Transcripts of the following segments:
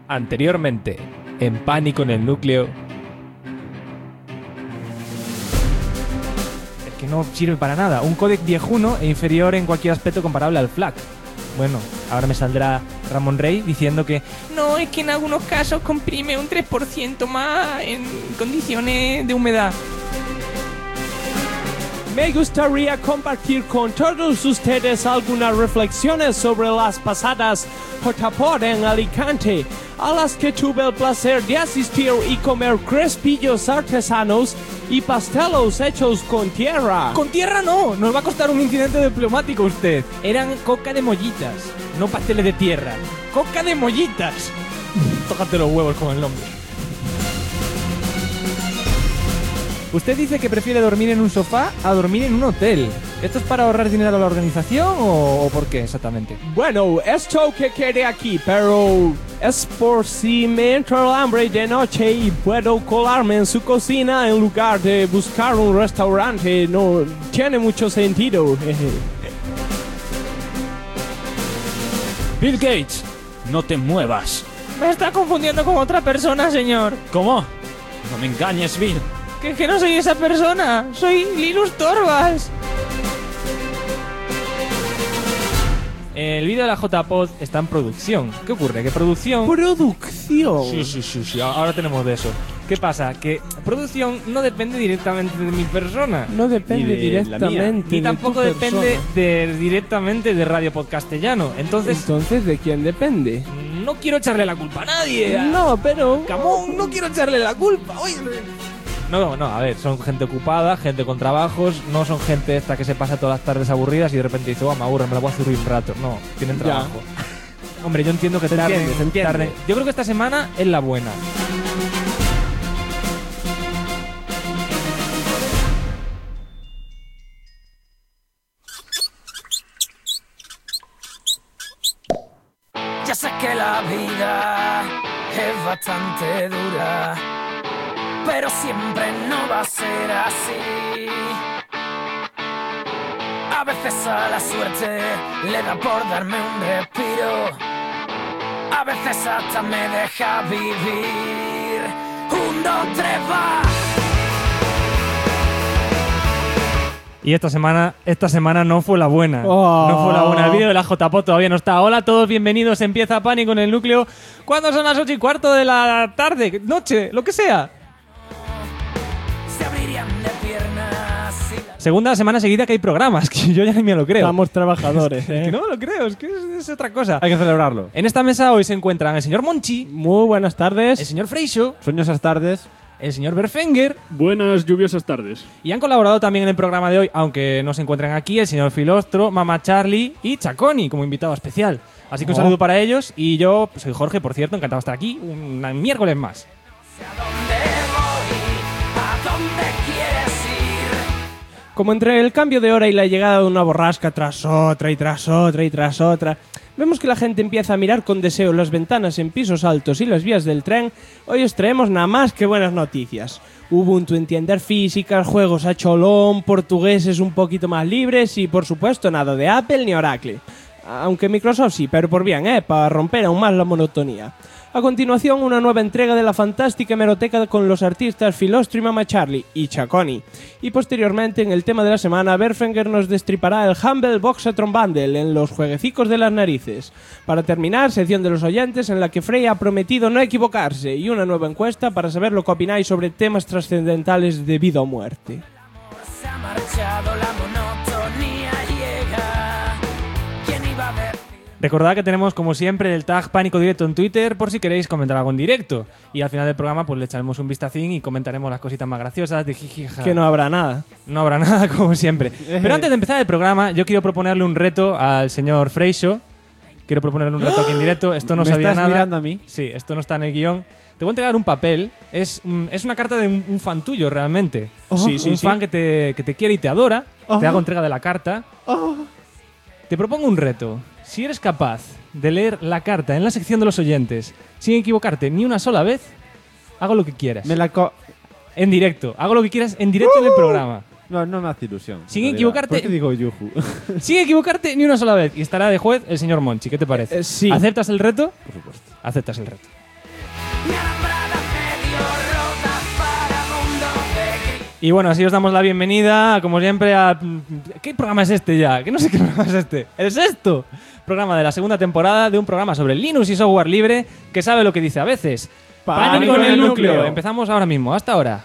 Anteriormente, en Pánico en el Núcleo. Es que no sirve para nada. Un códec viejuno e inferior en cualquier aspecto comparable al FLAC. Bueno, ahora me saldrá Ramón Rey diciendo que no, es que en algunos casos comprime un 3% más en condiciones de humedad. Me gustaría compartir con todos ustedes algunas reflexiones sobre las pasadas JPod en Alicante, a las que tuve el placer de asistir y comer crespillos artesanos y pastelos hechos con tierra. ¡Con tierra no! Nos va a costar un incidente diplomático usted. Eran coca de mollitas, no pasteles de tierra. ¡Coca de mollitas! Tócate los huevos con el nombre. Usted dice que prefiere dormir en un sofá a dormir en un hotel. ¿Esto es para ahorrar dinero a la organización o por qué exactamente? Bueno, esto que quede aquí, pero es por si me entra el hambre de noche y puedo colarme en su cocina en lugar de buscar un restaurante. No tiene mucho sentido. Bill Gates, no te muevas. Me está confundiendo con otra persona, señor. ¿Cómo? No me engañes, Bill. Que no soy esa persona. Soy Linus Torvalds. El vídeo de la JPod está en producción. ¿Qué ocurre? ¿Que producción? Producción. Sí, ahora tenemos de eso. ¿Qué pasa? Que producción no depende directamente de mi persona. No depende directamente. Ni tampoco depende directamente de Radio Podcastellano. Entonces, ¿de quién depende? No quiero echarle la culpa a nadie. No, pero... Camón, no quiero echarle la culpa. Oye. No, a ver, son gente ocupada, gente con trabajos, no son gente esta que se pasa todas las tardes aburridas y de repente dice, me aburre, me la voy a hacer un rato. No, tienen trabajo. Hombre, yo entiendo que tarden. Yo creo que esta semana es la buena. Ya sé que la vida es bastante dura, pero siempre no va a ser así. A veces a la suerte le da por darme un respiro, a veces hasta me deja vivir. 1, 2, 3, va. Y esta semana no fue la buena. Oh. No fue la buena. El vídeo de la JPod todavía no está. Hola a todos, bienvenidos. Empieza Pánico en el Núcleo. ¿Cuándo son las 8:15 de la tarde? Noche, lo que sea. Se abrirían de piernas. Segunda semana seguida que hay programas, que yo ya ni me lo creo. Estamos trabajadores, Que no me lo creo, es que es otra cosa. Hay que celebrarlo. En esta mesa hoy se encuentran el señor Monchi, Muy buenas tardes. el señor Freixo, Sueñosas tardes. el señor Berfenger, Buenas lluviosas tardes. y han colaborado también en el programa de hoy, aunque no se encuentran aquí, el señor Filostro, Mama Charlie y Chaconi como invitado especial. Así que un saludo para ellos. Y yo soy Jorge, por cierto, encantado de estar aquí un miércoles más. ¿A dónde voy? ¿A dónde quieres ir? Como entre el cambio de hora y la llegada de una borrasca tras otra y tras otra y tras otra, vemos que la gente empieza a mirar con deseo las ventanas en pisos altos y las vías del tren. Hoy os traemos nada más que buenas noticias. Ubuntu en tiendas físicas, juegos a cholón, portugueses un poquito más libres y, por supuesto, nada de Apple ni Oracle. Aunque Microsoft sí, pero por bien, para romper aún más la monotonía. A continuación, una nueva entrega de la fantástica hemeroteca con los artistas Filostro y Mama Charlie y Chaconi. Y posteriormente, en el tema de la semana, Berfenger nos destripará el Humble Boxatron Bundle en los jueguecicos de las narices. Para terminar, sección de los oyentes en la que Frey ha prometido no equivocarse y una nueva encuesta para saber lo que opináis sobre temas trascendentales de vida o muerte. Se ha marchado, la monotonía llega. ¿Quién iba a ver? Recordad que tenemos, como siempre, el tag Pánico Directo en Twitter por si queréis comentar algo en directo. Y al final del programa pues le echaremos un vistacín y comentaremos las cositas más graciosas de jijija. Que no habrá nada. No habrá nada, como siempre. Pero antes de empezar el programa, yo quiero proponerle un reto al señor Freixo. Quiero proponerle un reto aquí en directo. Esto no ¿Me sabía estás nada. mirando a mí? Sí, esto no está en el guión. Te voy a entregar un papel. Es una carta de un fan tuyo, realmente. Sí, un fan que te quiere y te adora. Te hago entrega de la carta. Te propongo un reto. Si eres capaz de leer la carta en la sección de los oyentes sin equivocarte ni una sola vez, hago lo que quieras. En directo. Hago lo que quieras en directo en el programa. No me hace ilusión. Sin equivocarte. ¿Por qué digo yuju? Sin equivocarte ni una sola vez. Y estará de juez el señor Monchi. ¿Qué te parece? Sí. ¿Aceptas el reto? Por supuesto. Aceptas el reto. mi alambrada medio rota para mundo de gris. Y bueno, así os damos la bienvenida, como siempre, a... ¿Qué programa es este ya? Que no sé qué programa es este. ¡El sexto! Programa de la segunda temporada de un programa sobre Linux y software libre que sabe lo que dice a veces. ¡Pánico en el núcleo! Empezamos ahora mismo, hasta ahora.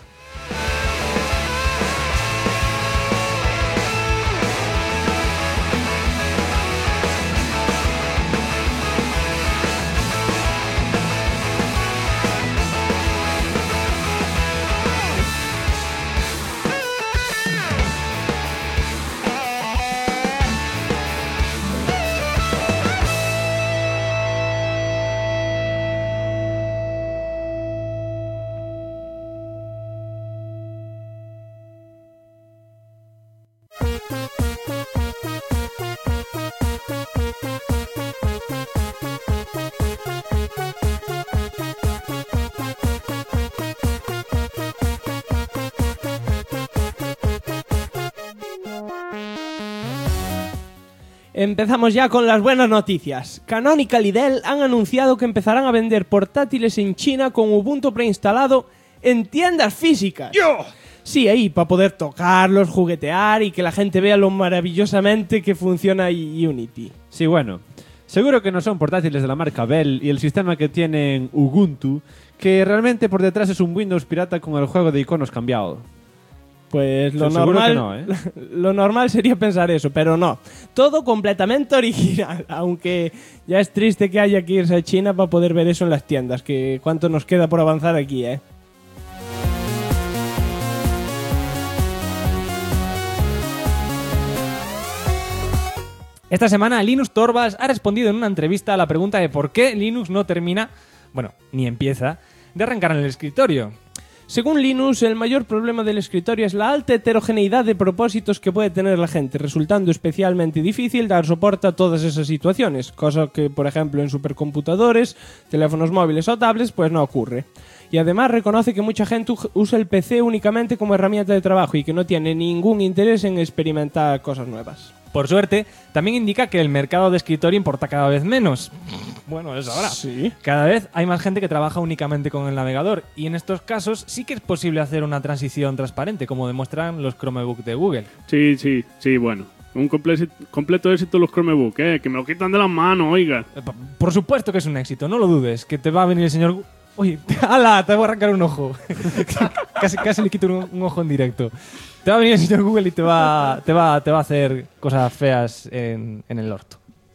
Empezamos ya con las buenas noticias. Canonical y Dell han anunciado que empezarán a vender portátiles en China con Ubuntu preinstalado en tiendas físicas. ¡Yo! Sí, ahí, para poder tocarlos, juguetear y que la gente vea lo maravillosamente que funciona Unity. Sí, bueno. Seguro que no son portátiles de la marca Bell y el sistema que tienen Ubuntu, que realmente por detrás es un Windows pirata con el juego de iconos cambiado. Pues lo Seguro normal, que no, ¿eh? Lo normal sería pensar eso, pero no. Todo completamente original, aunque ya es triste que haya que irse a China para poder ver eso en las tiendas, que cuánto nos queda por avanzar aquí, ¿eh? Esta semana Linus Torvalds ha respondido en una entrevista a la pregunta de por qué Linux no termina, bueno, ni empieza, de arrancar en el escritorio. Según Linus, el mayor problema del escritorio es la alta heterogeneidad de propósitos que puede tener la gente, resultando especialmente difícil dar soporte a todas esas situaciones, cosa que, por ejemplo, en supercomputadores, teléfonos móviles o tablets, pues no ocurre. Y además reconoce que mucha gente usa el PC únicamente como herramienta de trabajo y que no tiene ningún interés en experimentar cosas nuevas. Por suerte, también indica que el mercado de escritorio importa cada vez menos. Bueno, es ahora. Sí. Cada vez hay más gente que trabaja únicamente con el navegador y en estos casos sí que es posible hacer una transición transparente, como demuestran los Chromebook de Google. Sí, bueno. Un completo éxito los Chromebook, que me lo quitan de las manos, oiga. Por supuesto que es un éxito, no lo dudes, que te va a venir el señor... Uy, ¡hala! Te voy a arrancar un ojo. casi le quito un ojo en directo. Te va a venir el señor Google y te va a hacer cosas feas en el orto.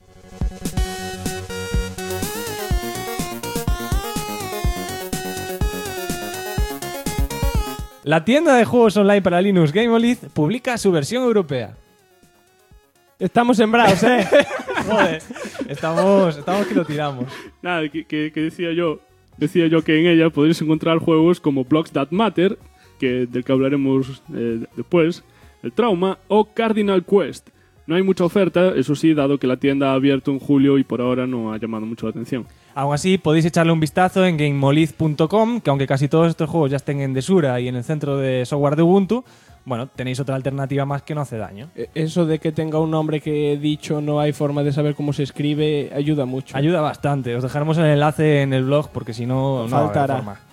La tienda de juegos online para Linux Gameolith publica su versión europea. Estamos sembrados, ¿eh? Joder, estamos que lo tiramos. Nada, que decía yo que en ella podréis encontrar juegos como Blocks That Matter, del que hablaremos después, el Trauma o Cardinal Quest. No hay mucha oferta, eso sí, dado que la tienda ha abierto en julio y por ahora no ha llamado mucho la atención. Aún así, podéis echarle un vistazo en GameOlith.com, que aunque casi todos estos juegos ya estén en Desura y en el centro de software de Ubuntu, bueno, tenéis otra alternativa más que no hace daño. Eso de que tenga un nombre que he dicho no hay forma de saber cómo se escribe ayuda mucho. Ayuda bastante. Os dejaremos el enlace en el blog porque si no, no faltará. habrá forma.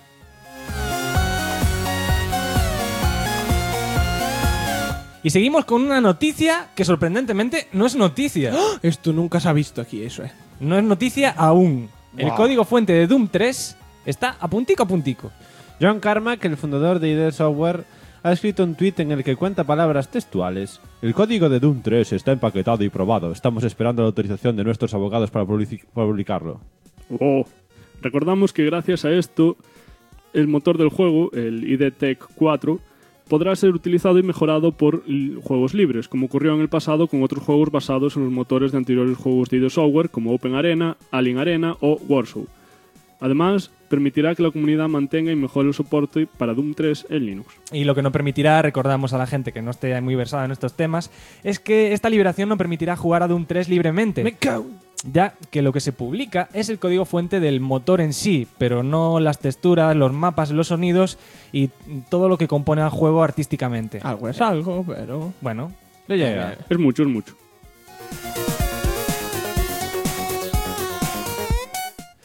Y seguimos con una noticia que sorprendentemente no es noticia. ¡Oh! Esto nunca se ha visto aquí, eso, No es noticia aún. El Wow. código fuente de Doom 3 está a puntico. John Carmack, el fundador de ID Software, ha escrito un tuit en el que cuenta palabras textuales. El código de Doom 3 está empaquetado y probado. Estamos esperando la autorización de nuestros abogados para publicarlo. Oh, recordamos que gracias a esto, el motor del juego, el ID Tech 4, podrá ser utilizado y mejorado por juegos libres, como ocurrió en el pasado con otros juegos basados en los motores de anteriores juegos de ID Software, como Open Arena, Alien Arena o Warsaw. Además, permitirá que la comunidad mantenga y mejore el soporte para Doom 3 en Linux. Y lo que no permitirá, recordamos a la gente que no esté muy versada en estos temas, es que esta liberación no permitirá jugar a Doom 3 libremente. Ya que lo que se publica es el código fuente del motor en sí, pero no las texturas, los mapas, los sonidos y todo lo que compone al juego artísticamente. Algo es algo, pero... Bueno, Le llega. Es mucho, es mucho.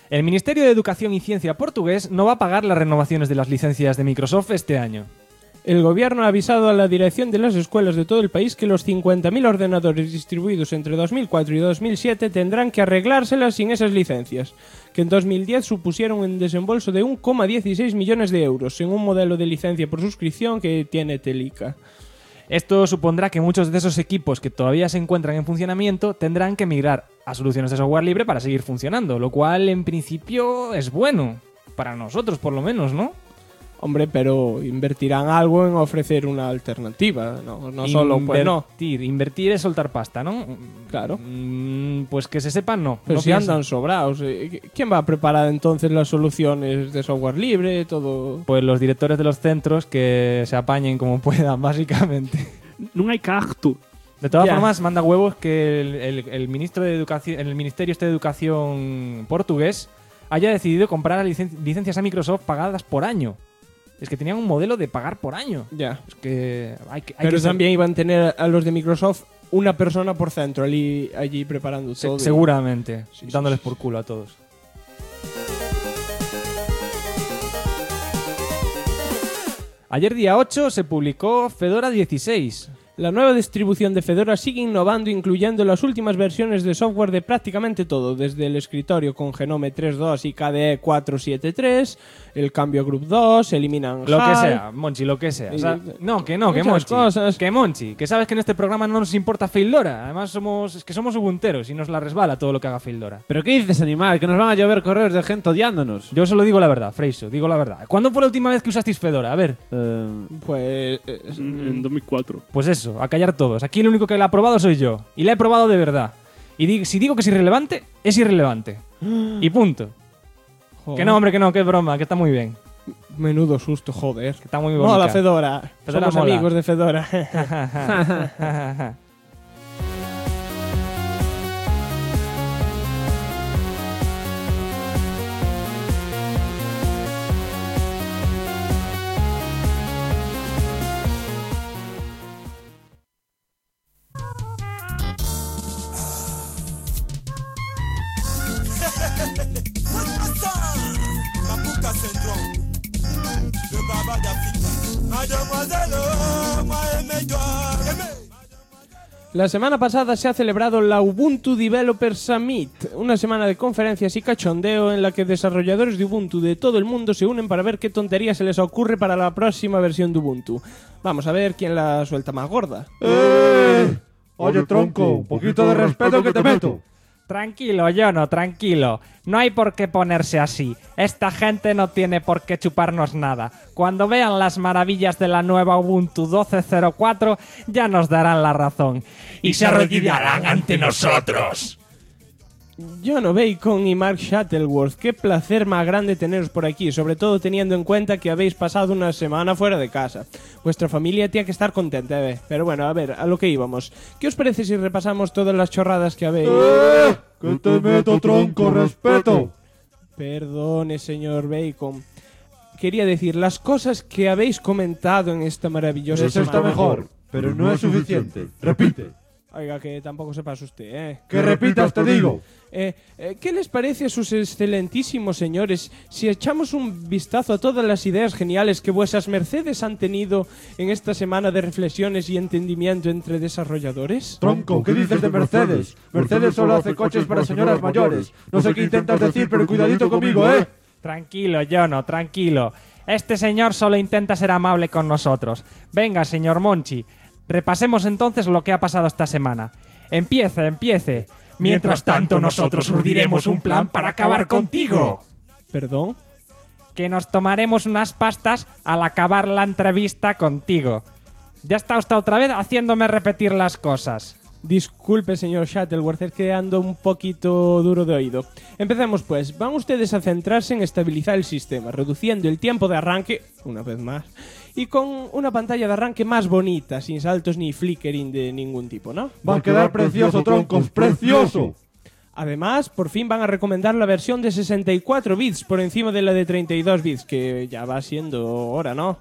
El Ministerio de Educación y Ciencia portugués no va a pagar las renovaciones de las licencias de Microsoft este año. El gobierno ha avisado a la dirección de las escuelas de todo el país que los 50.000 ordenadores distribuidos entre 2004 y 2007 tendrán que arreglárselas sin esas licencias, que en 2010 supusieron un desembolso de 1,16 millones de euros en un modelo de licencia por suscripción que tiene Telica. Esto supondrá que muchos de esos equipos que todavía se encuentran en funcionamiento tendrán que migrar a soluciones de software libre para seguir funcionando, lo cual en principio es bueno, para nosotros por lo menos, ¿no? Hombre, pero invertirán algo en ofrecer una alternativa, no solo pues no. Invertir es soltar pasta, ¿no? Claro. Pues que se sepan, no. Pero no si andan sobrados. ¿Quién va a preparar entonces las soluciones de software libre, todo? Pues los directores de los centros que se apañen como puedan, básicamente. No hay cacto. De todas Ya. formas, manda huevos que el ministro de Educación, el Ministerio de Educación portugués haya decidido comprar licencias a Microsoft pagadas por año. Es que tenían un modelo de pagar por año. Ya. Es que hay Pero que ser- también iban a tener a los de Microsoft una persona por centro allí preparando todo. seguramente, Sí, dándoles sí, por culo a todos. Ayer día 8 se publicó Fedora 16. La nueva distribución de Fedora sigue innovando, incluyendo las últimas versiones de software de prácticamente todo, desde el escritorio con Genome 3.2 y KDE 4.7.3, el cambio a Group 2, eliminan Lo que HAL. sea, Monchi, lo que sea. O sea, que Muchas Monchi. cosas. Que Monchi, que sabes que en este programa no nos importa Fedora. Además somos ubunteros y nos la resbala todo lo que haga Fedora. ¿Pero qué dices, animal? Que nos van a llover correos de gente odiándonos. Yo solo digo la verdad, Freiso, digo la verdad. ¿Cuándo fue la última vez que usasteis Fedora? A ver, Pues... En 2004. pues eso, a callar todos. Aquí el único que la ha probado soy yo. Y la he probado de verdad. Y si digo que es irrelevante, es irrelevante. Y punto. joder, Que no, hombre, que no, que es broma, que está muy bien. menudo susto, joder. Que está muy bonita. Mola Fedora. Fedora Somos mola. amigos de Fedora. Mapuka syndrome, le baba d'Afrique. Mademoiselle, moi aimez-toi. La semana pasada se ha celebrado la Ubuntu Developer Summit, una semana de conferencias y cachondeo en la que desarrolladores de Ubuntu de todo el mundo se unen para ver qué tontería se les ocurre para la próxima versión de Ubuntu. Vamos a ver quién la suelta más gorda. Oye, tronco, un poquito de respeto que te meto. Tranquilo, Jono, tranquilo. No hay por qué ponerse así. Esta gente no tiene por qué chuparnos nada. Cuando vean las maravillas de la nueva Ubuntu 12.04, ya nos darán la razón. Y se arrodillarán ante nosotros. Jono Bacon y Mark Shuttleworth, qué placer más grande teneros por aquí, sobre todo teniendo en cuenta que habéis pasado una semana fuera de casa. Vuestra familia tiene que estar contenta, Pero bueno, a ver, a lo que íbamos. ¿Qué os parece si repasamos todas las chorradas que habéis... Que te meto, tronco, respeto. Perdone, señor Bacon. Quería decir, las cosas que habéis comentado en esta maravillosa Eso está semana. mejor, pero no es suficiente. Repite. Oiga, que tampoco se pase usted, Que repitas, te digo. ¿Qué les parece a sus excelentísimos señores si echamos un vistazo a todas las ideas geniales que vuesas mercedes han tenido en esta semana de reflexiones y entendimiento entre desarrolladores? Tronco, ¿qué dices de Mercedes? Mercedes solo hace coches para señoras mayores. No sé qué intentas decir, pero cuidadito conmigo, ¿eh? Tranquilo, Jono, tranquilo. Este señor solo intenta ser amable con nosotros. Venga, señor Monchi, repasemos entonces lo que ha pasado esta semana. Empiece. Mientras tanto, nosotros urdiremos un plan para acabar contigo. ¿Perdón? Que nos tomaremos unas pastas al acabar la entrevista contigo. Ya está usted otra vez haciéndome repetir las cosas. Disculpe, señor Shuttleworth, es que ando un poquito duro de oído. Empecemos pues. Van ustedes a centrarse en estabilizar el sistema, reduciendo el tiempo de arranque, una vez más, y con una pantalla de arranque más bonita, sin saltos ni flickering de ningún tipo, ¿no? Va a quedar precioso, troncos, precioso. Además, por fin van a recomendar la versión de 64 bits por encima de la de 32 bits, que ya va siendo hora, ¿no?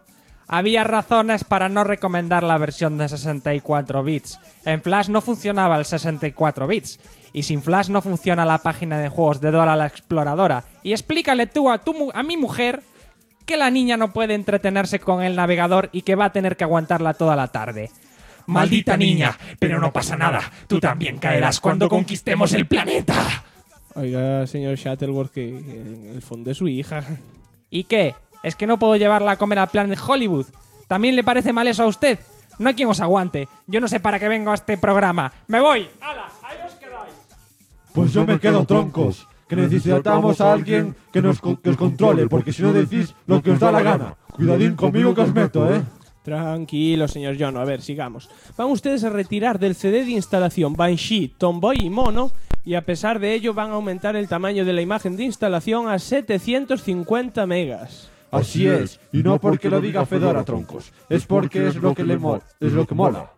Había razones para no recomendar la versión de 64 bits. En Flash no funcionaba el 64 bits. Y sin Flash no funciona la página de juegos de Dora la Exploradora. Y explícale tú a mi mujer que la niña no puede entretenerse con el navegador y que va a tener que aguantarla toda la tarde. Maldita niña, pero no pasa nada. Tú también caerás cuando conquistemos el planeta. Oiga, señor Shuttleworth, que en el fondo es su hija. ¿Y qué? ¿Es que no puedo llevarla a comer al Planet Hollywood? ¿También le parece mal eso a usted? No hay quien os aguante. Yo no sé para qué vengo a este programa. ¡Me voy! ¡Hala! ¡Ahí os quedáis! Pues yo me quedo, troncos. Que necesitamos a alguien que os controle, porque si no decís lo que os da la gana. Cuidadín conmigo que os meto, ¿eh? Tranquilo, señor Jono. A ver, sigamos. Van ustedes a retirar del CD de instalación Banshee, Tomboy y Mono, y a pesar de ello van a aumentar el tamaño de la imagen de instalación a 750 megas. Así es, y no porque lo diga Fedora, troncos. Es porque es lo que mola.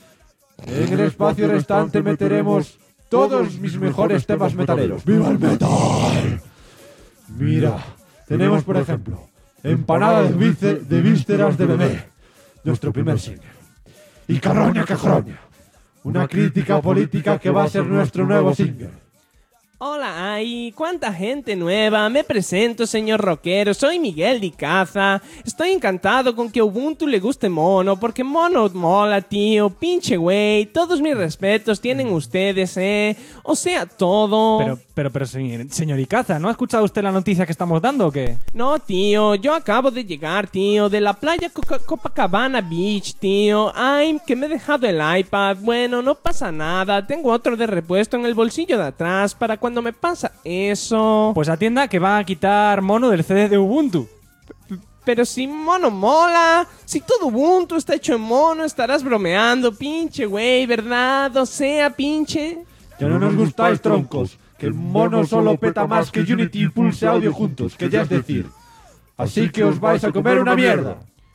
En el espacio restante meteremos todos mis mejores temas metaleros. ¡Viva el metal! Mira, tenemos por ejemplo Empanada de vísceras de bebé, nuestro primer single. Y Carroña Cajroña, una crítica política que va a ser nuestro nuevo single. Hola, ay, cuánta gente nueva. Me presento, señor rockero. Soy Miguel Di Caza. Estoy encantado con que a Ubuntu le guste Mono, porque Mono mola, tío. Pinche güey. Todos mis respetos tienen ustedes, O sea, todo. Pero, señor Icaza, ¿no ha escuchado usted la noticia que estamos dando o qué? No, tío. Yo acabo de llegar, tío, de la playa Copacabana Beach, tío. Ay, que me he dejado el iPad. Bueno, no pasa nada. Tengo otro de repuesto en el bolsillo de atrás para cuando me pasa eso. Pues atienda que va a quitar Mono del CD de Ubuntu. Pero si Mono mola, si todo Ubuntu está hecho en Mono, estarás bromeando, pinche güey, ¿verdad? O sea, pinche. Ya no nos gustáis, troncos, que el Mono solo peta más que Unity y Pulse Audio juntos, que ya es decir. Así que os vais a comer una mierda.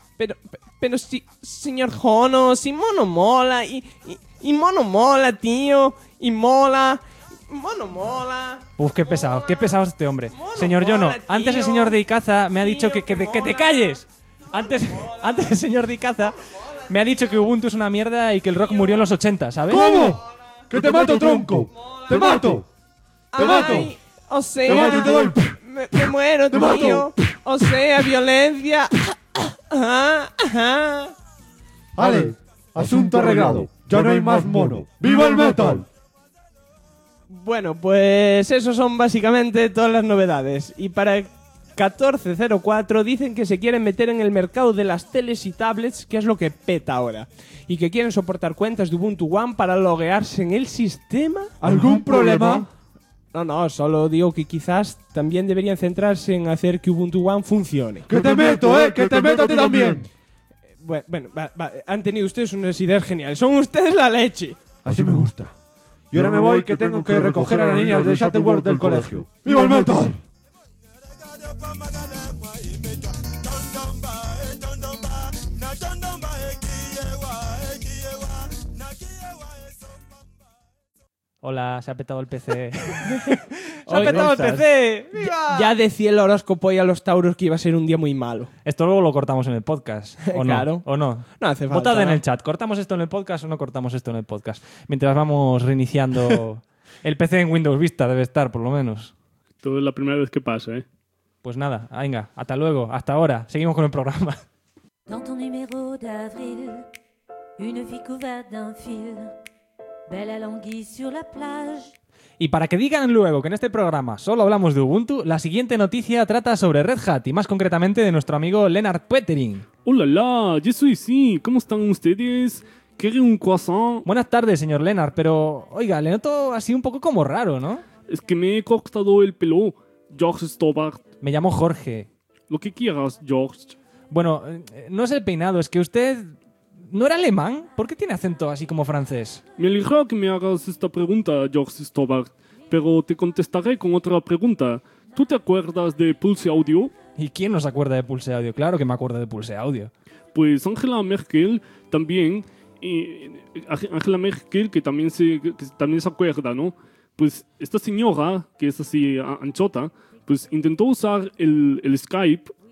Pero si, señor Jono, si Mono mola, y Mono mola, tío, y mola... Mono mola. Uf, qué pesado este hombre. Mono Señor Jono, mola, antes el tío. señor de Icaza me ha dicho Tío, que te mola, calles. Antes el señor de Icaza me ha dicho que Ubuntu es una mierda y que el rock murió en los 80, ¿sabes? ¿Cómo? ¡Que te mato, tronco! ¡Te mato! ¡Te mato! Ay, o ¡Te sea, mato y te doy! me muero, ¡Te mato! tío. O sea, violencia. Ajá. ¡Ale! Asunto arreglado. Ya no hay más Mono. ¡Viva el metal! Bueno, pues eso son básicamente todas las novedades. Y para 1404 dicen que se quieren meter en el mercado de las teles y tablets, que es lo que peta ahora. Y que quieren soportar cuentas de Ubuntu One para loguearse en el sistema. ¿Algún problema? No, solo digo que quizás también deberían centrarse en hacer que Ubuntu One funcione. ¡Que te meto, ¡Que te meto a ti también! Bueno, han tenido ustedes unas ideas geniales. Son ustedes la leche. Así me gusta. Y ahora me voy que tengo que recoger a la niña de Shuttleworth del colegio. ¡Viva el metal! Hola, se ha petado el PC. ¡Se ha Oye, petado el ¿cómo estás? PC! ¡Viva! Ya decía el horóscopo y a los tauros que iba a ser un día muy malo. Esto luego lo cortamos en el podcast. ¿O no? Claro. ¿O no? No hace falta. Votad en ¿no? el chat. ¿Cortamos esto en el podcast o no cortamos esto en el podcast? Mientras vamos reiniciando... El PC en Windows Vista debe estar, por lo menos. Todo es la primera vez que pasa, ¿eh? Pues nada, venga, hasta luego, hasta ahora. Seguimos con el programa. Dans ton numéro d'avril, une fille couverte d'un fil, belle à l'anguille sur la plage. Y para que digan luego que en este programa solo hablamos de Ubuntu, la siguiente noticia trata sobre Red Hat y más concretamente de nuestro amigo Lennart Poettering. ¡Hola, la! Yo soy sí. ¿Cómo están ustedes? ¿Quieren un croissant? Buenas tardes, señor Lennart, pero oiga, le noto así un poco como raro, ¿no? Es que me he cortado el pelo. George Stobart. Me llamo Jorge. Lo que quieras, George. Bueno, no es el peinado, es que usted... ¿No era alemán? ¿Por qué tiene acento así como francés? Me alegra que me hagas esta pregunta, George Stobart, pero te contestaré con otra pregunta. ¿Tú te acuerdas de Pulse Audio? ¿Y quién no se acuerda de Pulse Audio? Claro que me acuerdo de Pulse Audio. Pues Angela Merkel también, Angela Merkel que también se acuerda, ¿no? Pues esta señora, que es así anchota, pues intentó usar el Skype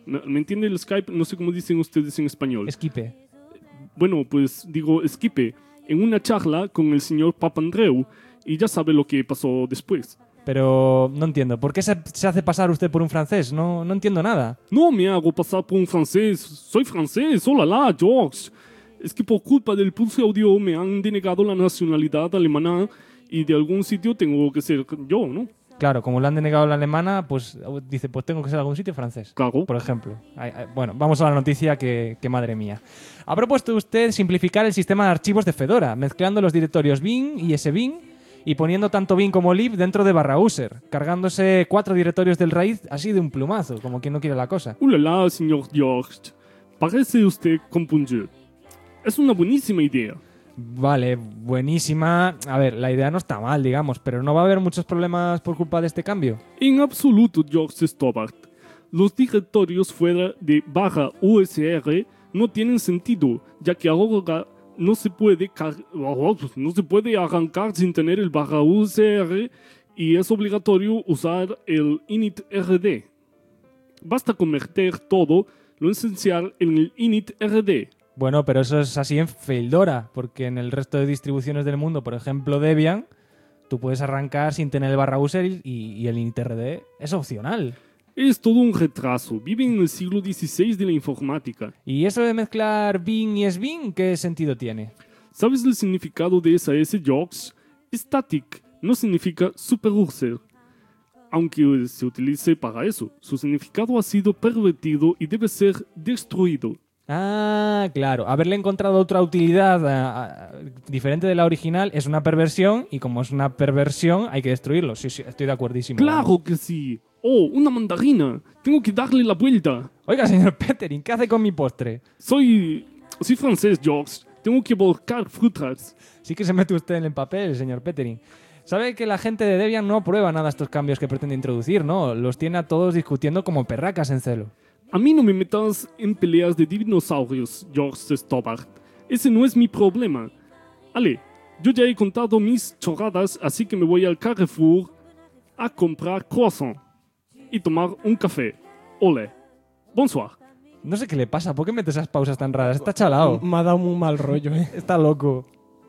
¿Me entiende el Skype? No sé cómo dicen ustedes en español. Esquipe. Bueno, pues digo Skype en una charla con el señor Papandreou y ya sabe lo que pasó después. Pero no entiendo. ¿Por qué se hace pasar usted por un francés? No entiendo nada. No me hago pasar por un francés. Soy francés. Hola, la, George. Es que por culpa del pulso audio me han denegado la nacionalidad alemana y de algún sitio tengo que ser yo, ¿no? Claro, como le han denegado la alemana, pues dice, pues tengo que ser algún sitio francés. Claro. Por ejemplo. Bueno, vamos a la noticia que madre mía. Ha propuesto usted simplificar el sistema de archivos de Fedora, mezclando los directorios bin y sbin y poniendo tanto bin como lib dentro de /user, cargándose 4 directorios del raíz así de un plumazo, como quien no quiere la cosa. Ulala, señor George. Parece usted compungido. Es una buenísima idea. Vale, buenísima. A ver, la idea no está mal, digamos, pero ¿no va a haber muchos problemas por culpa de este cambio? En absoluto, George Stobart. Los directorios fuera de /usr no tienen sentido, ya que ahora no se puede arrancar sin tener el /usr y es obligatorio usar el initrd. Basta con meter todo lo esencial en el initrd. Bueno, pero eso es así en Fedora, porque en el resto de distribuciones del mundo, por ejemplo Debian, tú puedes arrancar sin tener el /user y el initrd es opcional. Es todo un retraso. Viven en el siglo XVI de la informática. ¿Y eso de mezclar bin y sbin qué sentido tiene? ¿Sabes el significado de esa S, George? Static no significa superuser, aunque se utilice para eso. Su significado ha sido pervertido y debe ser destruido. Ah, claro. Haberle encontrado otra utilidad diferente de la original es una perversión y como es una perversión hay que destruirlo. Sí, estoy de acuerdísimo. ¡Claro que sí! ¡Oh, una mandarina! Tengo que darle la vuelta. Oiga, señor Pettering, ¿qué hace con mi postre? Soy francés, George. Tengo que volcar frutas. Sí que se mete usted en el papel, señor Pettering. Sabe que la gente de Debian no aprueba nada estos cambios que pretende introducir, ¿no? Los tiene a todos discutiendo como perracas en celo. A mí no me metas en peleas de dinosaurios, George Stobart. Ese no es mi problema. Ale, yo ya he contado mis chorradas, así que me voy al Carrefour a comprar croissant y tomar un café. Ole. Bonsoir. No sé qué le pasa, ¿por qué mete esas pausas tan raras? Está chalao. Me ha dado un mal rollo, ¿eh? Está loco.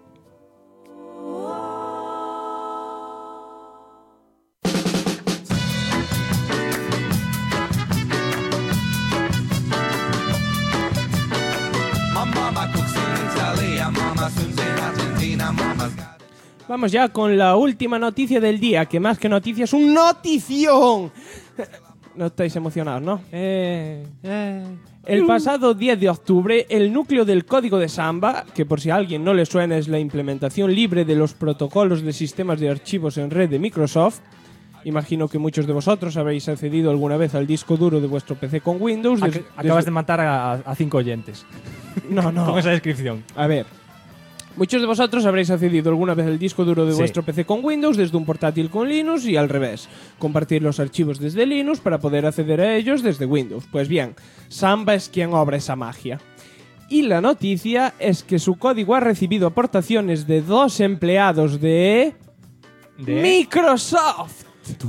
Vamos ya con la última noticia del día, que más que noticia es un notición. No estáis emocionados, ¿no? El pasado 10 de octubre, el núcleo del código de Samba, que por si a alguien no le suena es la implementación libre de los protocolos de sistemas de archivos en red de Microsoft. Imagino que muchos de vosotros habréis accedido alguna vez al disco duro de vuestro PC con Windows. Acabas de matar a 5 oyentes. No. Con esa descripción. A ver. Muchos de vosotros habréis accedido alguna vez al disco duro de vuestro PC con Windows desde un portátil con Linux y al revés. Compartir los archivos desde Linux para poder acceder a ellos desde Windows. Pues bien, Samba es quien obra esa magia. Y la noticia es que su código ha recibido aportaciones de 2 empleados de Microsoft.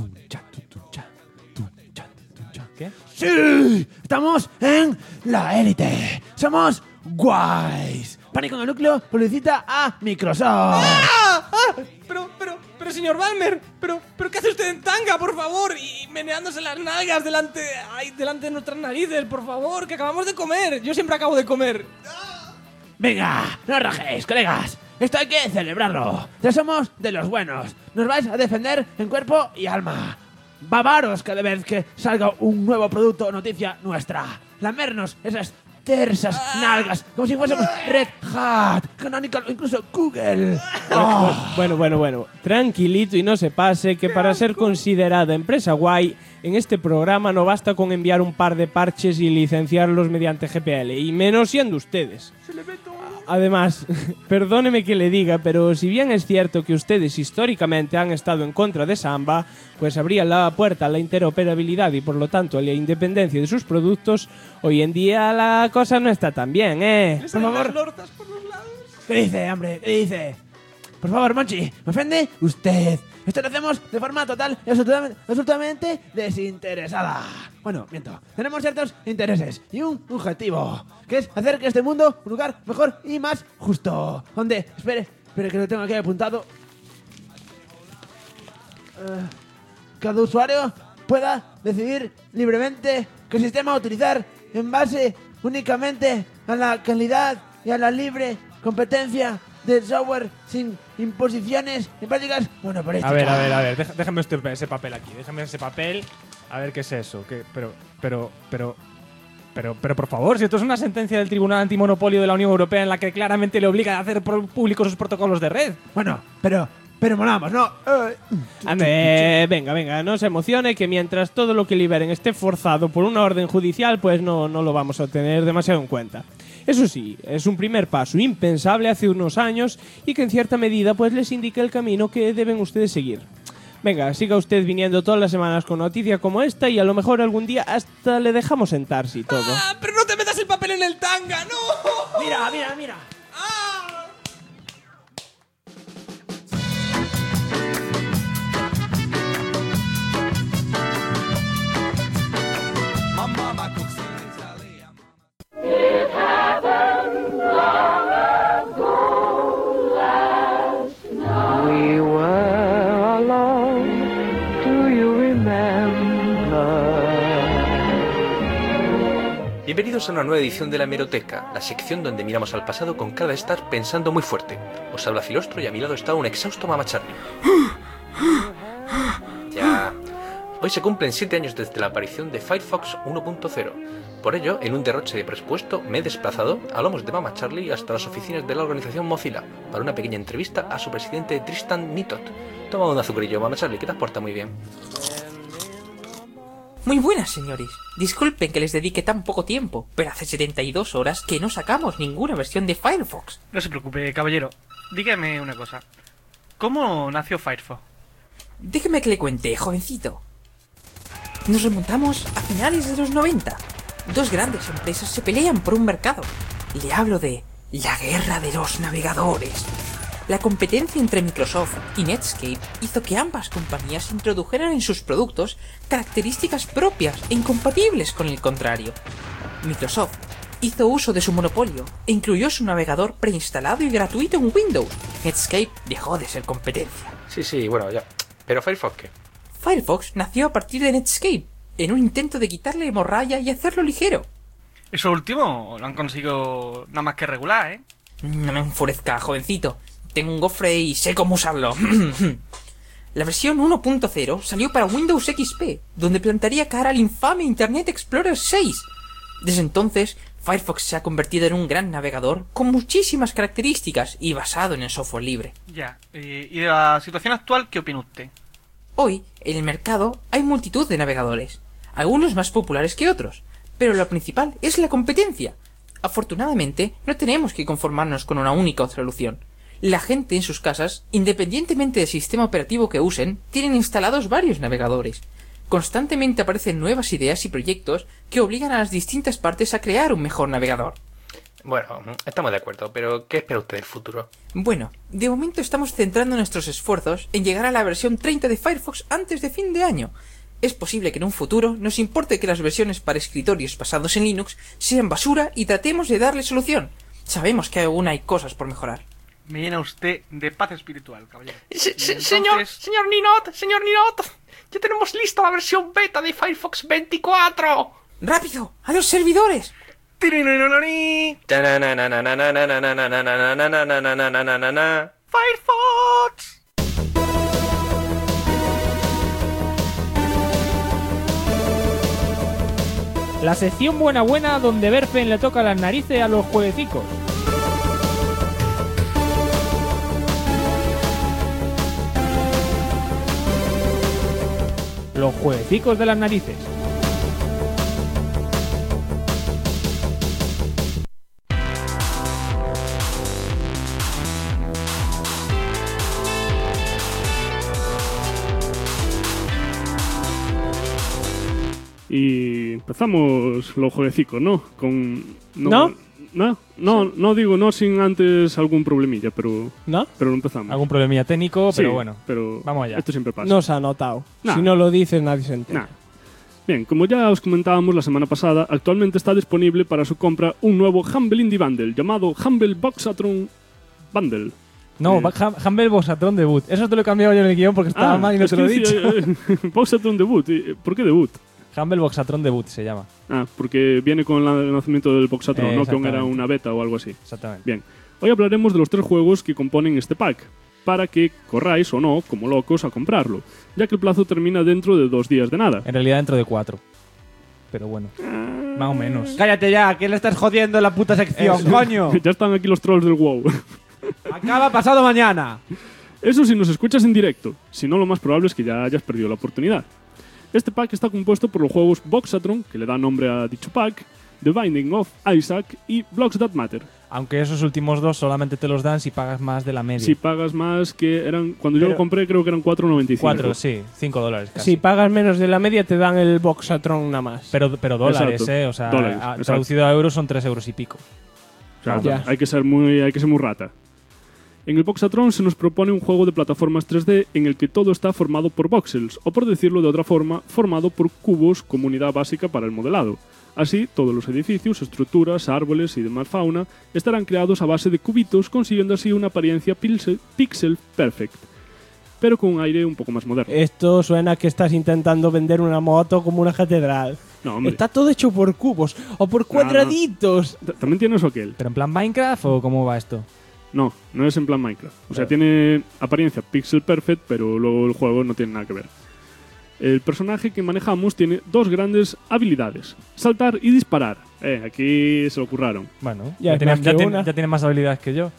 ¿Qué? ¡Sí! ¡Estamos en la élite! ¡Somos guays! Pánico en el núcleo publicita a Microsoft. Pero señor Balmer, pero ¿qué hace usted en tanga, por favor? Y meneándose las nalgas delante de nuestras narices, por favor, que acabamos de comer. Yo siempre acabo de comer. Venga, no rajéis, colegas. Esto hay que celebrarlo. Ya somos de los buenos. Nos vais a defender en cuerpo y alma. Babaros cada vez que salga un nuevo producto o noticia nuestra. Lamernos esas tersas nalgas como si fuésemos Red Hat, Canonical o incluso Google. Bueno. Tranquilito y no se pase que para ser considerada empresa guay, en este programa no basta con enviar un par de parches y licenciarlos mediante GPL, y menos siendo ustedes. Además, perdóneme que le diga, pero si bien es cierto que ustedes históricamente han estado en contra de Samba, pues abrían la puerta a la interoperabilidad y por lo tanto a la independencia de sus productos, hoy en día la cosa no está tan bien, ¿eh? Por favor. ¿Qué dice, hombre? ¿Qué dice? Por favor, Monchi, ¿me ofende? Usted. Esto lo hacemos de forma total y absolutamente desinteresada. Bueno, miento. Tenemos ciertos intereses y un objetivo, que es hacer que este mundo un lugar mejor y más justo. Donde, espere que lo tengo aquí apuntado. Cada usuario pueda decidir libremente qué sistema utilizar en base únicamente a la calidad y a la libre competencia del software sin imposiciones y prácticas monopolistas. A ver, déjame ese papel aquí, déjame ese papel, a ver qué es eso, pero, por favor, si esto es una sentencia del Tribunal Antimonopolio de la Unión Europea en la que claramente le obliga a hacer públicos sus protocolos de red. Bueno, pero molamos, ¿no? Ande, venga, no se emocione, que mientras todo lo que liberen esté forzado por una orden judicial, pues no lo vamos a tener demasiado en cuenta. Eso sí, es un primer paso impensable hace unos años y que en cierta medida pues les indica el camino que deben ustedes seguir. Venga, siga usted viniendo todas las semanas con noticias como esta y a lo mejor algún día hasta le dejamos sentarse y todo. ¡Ah, pero no te metas el papel en el tanga, no! Mira. We were alone, do you remember? Bienvenidos a una nueva edición de La Hemeroteca, la sección donde miramos al pasado con cara de estar pensando muy fuerte. Os habla Filostro y a mi lado está un exhausto Mama Charlie. Ya. Hoy se cumplen 7 años desde la aparición de Firefox 1.0. Por ello, en un derroche de presupuesto, me he desplazado a lomos de Mama Charlie hasta las oficinas de la organización Mozilla para una pequeña entrevista a su presidente Tristan Nittot. Toma un azucarillo, Mama Charlie, que te aporta muy bien. Muy buenas, señores. Disculpen que les dedique tan poco tiempo, pero hace 72 horas que no sacamos ninguna versión de Firefox. No se preocupe, caballero. Dígame una cosa. ¿Cómo nació Firefox? Déjeme que le cuente, jovencito. Nos remontamos a finales de los 90. Dos grandes empresas se pelean por un mercado. Le hablo de la guerra de los navegadores. La competencia entre Microsoft y Netscape hizo que ambas compañías introdujeran en sus productos características propias e incompatibles con el contrario. Microsoft hizo uso de su monopolio e incluyó su navegador preinstalado y gratuito en Windows. Netscape dejó de ser competencia. Sí, bueno, ya. ¿Pero Firefox qué? Firefox nació a partir de Netscape, en un intento de quitarle morralla y hacerlo ligero. Eso último lo han conseguido nada más que regular, ¿eh? No me enfurezca, jovencito. Tengo un gofre y sé cómo usarlo. La versión 1.0 salió para Windows XP, donde plantaría cara al infame Internet Explorer 6. Desde entonces, Firefox se ha convertido en un gran navegador con muchísimas características y basado en el software libre. Ya, ¿y de la situación actual qué opina usted? Hoy, en el mercado, hay multitud de navegadores, algunos más populares que otros, pero lo principal es la competencia. Afortunadamente, no tenemos que conformarnos con una única solución. La gente en sus casas, independientemente del sistema operativo que usen, tienen instalados varios navegadores. Constantemente aparecen nuevas ideas y proyectos que obligan a las distintas partes a crear un mejor navegador. Bueno, estamos de acuerdo, pero ¿qué espera usted del futuro? Bueno, de momento estamos centrando nuestros esfuerzos en llegar a la versión 30 de Firefox antes de fin de año. Es posible que en un futuro nos importe que las versiones para escritorios basados en Linux sean basura y tratemos de darle solución. Sabemos que aún hay cosas por mejorar. Me llena usted de paz espiritual, caballero. Señor Ninot, ya tenemos lista la versión beta de Firefox 24. ¡Rápido! ¡A los servidores! ¡Firefox! La sección buena donde Berfen le toca las narices a los juevecicos. Los juevecicos de las narices. Y empezamos los jueguecicos, ¿no? Con... ¿No? No digo no sin antes algún problemilla, pero ¿No? pero no empezamos. Algún problemilla técnico, Sí, pero bueno. pero vamos allá. esto siempre pasa. No se ha notado. Nah. Si no lo dices, nadie se entera. Nah. Bien, como ya os comentábamos la semana pasada, actualmente está disponible para su compra un nuevo Humble Indie Bundle llamado Humble Boxatron Bundle. No, Humble Boxatron Debut. Eso te lo he cambiado yo en el guión porque estaba mal y no es te lo he que dicho. Boxatron Debut. ¿Por qué Debut? Humble Boxatron Debut se llama. Porque viene con el lanzamiento del Boxatron, ¿no? Que aún era Exactamente. una beta o algo así. Exactamente. Bien, hoy hablaremos de los 3 juegos que componen este pack, para que corráis o no, como locos, a comprarlo, ya que el plazo termina dentro de 2 días de nada. En realidad dentro de 4. Pero bueno, más o menos. Cállate ya, que le estás jodiendo la puta sección, coño. Ya están aquí los trolls del WoW. Acaba pasado mañana. Eso si nos escuchas en directo, si no lo más probable es que ya hayas perdido la oportunidad. Este pack está compuesto por los juegos Boxatron, que le da nombre a dicho pack, The Binding of Isaac y Blocks That Matter. Aunque esos últimos 2 solamente te los dan si pagas más de la media. Si pagas más que eran... Cuando yo lo compré creo que eran $4.95. 4, sí, $5 casi. Si pagas menos de la media, te dan el Boxatron nada más. Pero dólares, Exacto. O sea, Dólares, exacto. traducido a euros son 3 euros y pico. O sea, Ya. hay que ser muy rata. En el Boxatron se nos propone un juego de plataformas 3D en el que todo está formado por voxels, o por decirlo de otra forma, formado por cubos como unidad básica para el modelado. Así, todos los edificios, estructuras, árboles y demás fauna estarán creados a base de cubitos, consiguiendo así una apariencia pixel perfect, pero con un aire un poco más moderno. Esto suena a que estás intentando vender una moto como una catedral. No, hombre. Está todo hecho por cubos o por cuadraditos. También tiene eso aquel. ¿Pero en plan Minecraft o cómo va esto? No es en plan Minecraft. O sea, tiene apariencia pixel perfect, pero luego el juego no tiene nada que ver. El personaje que manejamos tiene 2 grandes habilidades: saltar y disparar. Aquí se lo curraron. Bueno, Ya tiene más habilidades que yo.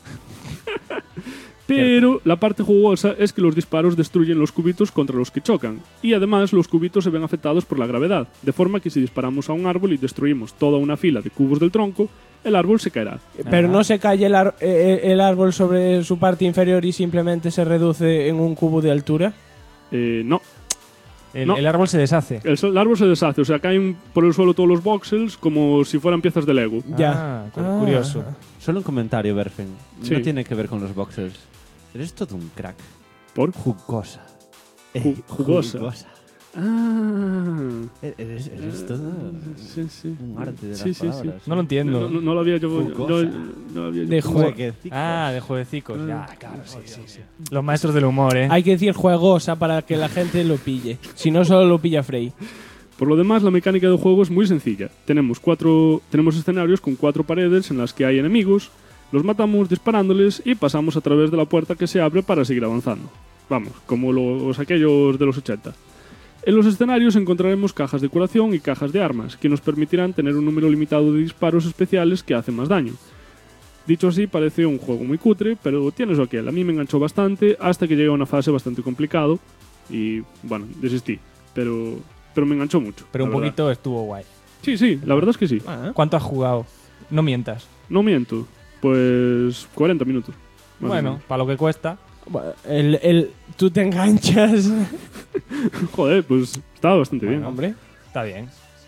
Pero la parte jugosa es que los disparos destruyen los cubitos contra los que chocan, y además los cubitos se ven afectados por la gravedad, de forma que si disparamos a un árbol y destruimos toda una fila de cubos del tronco, el árbol se caerá. Pero no se cae el árbol sobre su parte inferior y simplemente se reduce en un cubo de altura. No. El árbol se deshace. El árbol se deshace, o sea, caen por el suelo todos los voxels como si fueran piezas de Lego. Ya. Curioso. Solo un comentario, Berfen. Sí. No tiene que ver con los boxers. Eres todo un crack. ¿Por? Jugosa. Jugosa. Eres todo un arte de las palabras. No lo entiendo. No lo había yo... Jugosa. no lo había yo- De juego. De jueguecicos. Ya, claro, sí. Los maestros del humor, ¿eh? Hay que decir juegosa para que la gente lo pille. Si no, solo lo pilla Frey. Por lo demás, la mecánica del juego es muy sencilla. Tenemos escenarios con 4 paredes en las que hay enemigos, los matamos disparándoles y pasamos a través de la puerta que se abre para seguir avanzando. Vamos, como aquellos de los 80. En los escenarios encontraremos cajas de curación y cajas de armas, que nos permitirán tener un número limitado de disparos especiales que hacen más daño. Dicho así, parece un juego muy cutre, pero tiene su aquel. A mí me enganchó bastante hasta que llegué a una fase bastante complicado y, bueno, desistí. Pero me enganchó mucho. Pero un la verdad. poquito estuvo guay. Sí, la verdad es que sí. ¿Cuánto has jugado? No mientas. No miento. Pues 40 minutos. más o Bueno, menos. para lo que cuesta. Bueno, tú te enganchas. Joder, pues estaba bastante bien. Hombre. Está bien.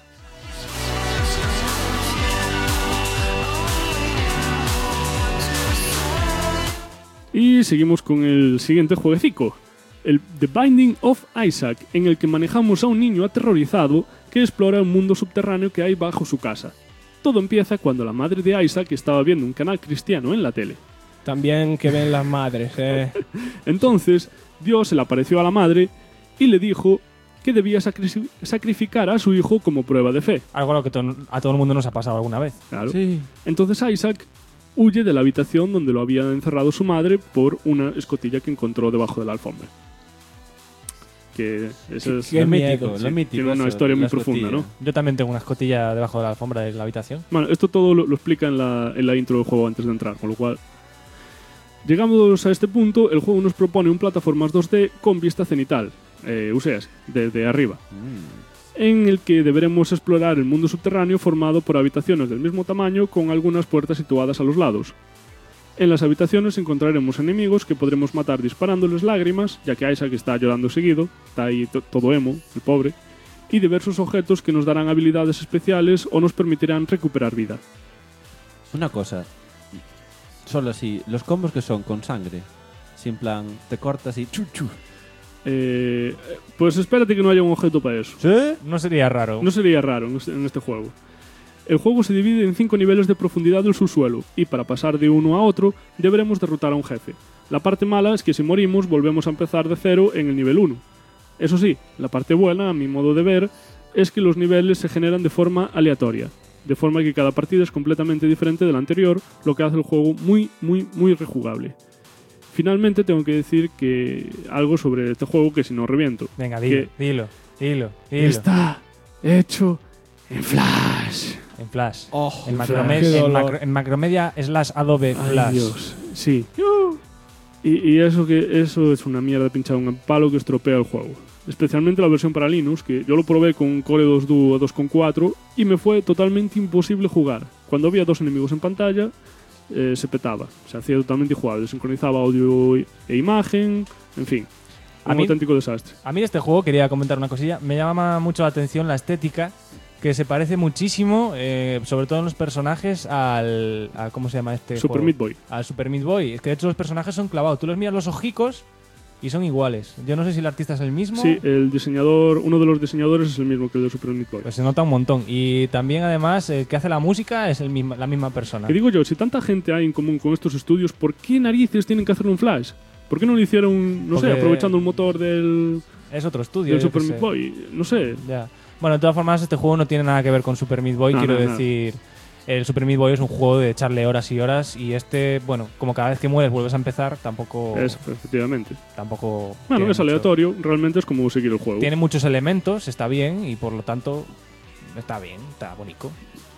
Y seguimos con el siguiente jueguecico, el The Binding of Isaac, en el que manejamos a un niño aterrorizado que explora un mundo subterráneo que hay bajo su casa. Todo empieza cuando la madre de Isaac estaba viendo un canal cristiano en la tele. También que ven las madres, Entonces, Dios se le apareció a la madre y le dijo que debía sacrificar a su hijo como prueba de fe. Algo a lo que a todo el mundo nos ha pasado alguna vez. Claro. Entonces Isaac huye de la habitación donde lo había encerrado su madre por una escotilla que encontró debajo de la alfombra. Que eso es Lo mítico, tiene una eso, historia muy la profunda, escotilla. ¿no? Yo también tengo una escotilla debajo de la alfombra de la habitación. Bueno, esto todo lo explica en la intro del juego antes de entrar, con lo cual... Llegamos a este punto, el juego nos propone un plataformas 2D con vista cenital, desde arriba, en el que deberemos explorar el mundo subterráneo formado por habitaciones del mismo tamaño con algunas puertas situadas a los lados. En las habitaciones encontraremos enemigos que podremos matar disparándoles lágrimas, ya que Isaac está llorando seguido, está ahí todo emo, el pobre, y diversos objetos que nos darán habilidades especiales o nos permitirán recuperar vida. Una cosa. Solo así, los combos que son con sangre. Sin plan, te cortas y chuchu. Pues espérate que no haya un objeto para eso. ¿Sí? No sería raro. No sería raro en este juego. El juego se divide en 5 niveles de profundidad del subsuelo, y para pasar de uno a otro deberemos derrotar a un jefe. La parte mala es que si morimos volvemos a empezar de cero en el nivel 1. Eso sí, la parte buena, a mi modo de ver, es que los niveles se generan de forma aleatoria, de forma que cada partida es completamente diferente de la anterior, lo que hace el juego muy, muy, muy rejugable. Finalmente tengo que decir que algo sobre este juego que si no reviento. Venga, que dilo. Está hecho en Flash. En Flash. Oh, en, Flash. en Macromedia / Adobe Flash. Ay, Dios. Sí. Y eso es una mierda pinchada en un palo que estropea el juego. Especialmente la versión para Linux, que yo lo probé con Core 2 Duo 2.4 y me fue totalmente imposible jugar. Cuando había 2 enemigos en pantalla, se petaba. Se hacía totalmente injugable. Sincronizaba audio e imagen, en fin. Un auténtico desastre. A mí de este juego quería comentar una cosilla. Me llama mucho la atención la estética, que se parece muchísimo, sobre todo en los personajes, a ¿cómo se llama este Super juego? Meat Boy. Al Super Meat Boy. Es que de hecho los personajes son clavados. Tú los miras los ojicos y son iguales. Yo no sé si el artista es el mismo. Sí, el diseñador, uno de los diseñadores es el mismo que el de Super Meat Boy. Pues se nota un montón. Y también, además, el que hace la música es la misma persona. Que digo yo, si tanta gente hay en común con estos estudios, ¿por qué narices tienen que hacer un Flash? ¿Por qué no lo hicieron, no sé, aprovechando el motor del... Es otro estudio. Del Super Meat Boy? No sé. Ya. Bueno, de todas formas, este juego no tiene nada que ver con Super Meat Boy. Quiero decir, el Super Meat Boy es un juego de echarle horas y horas. Y este, bueno, como cada vez que mueres vuelves a empezar, tampoco... Eso, efectivamente. Tampoco... Bueno, es aleatorio. Realmente es como seguir el juego. Tiene muchos elementos, está bien. Y por lo tanto, está bien, está bonito.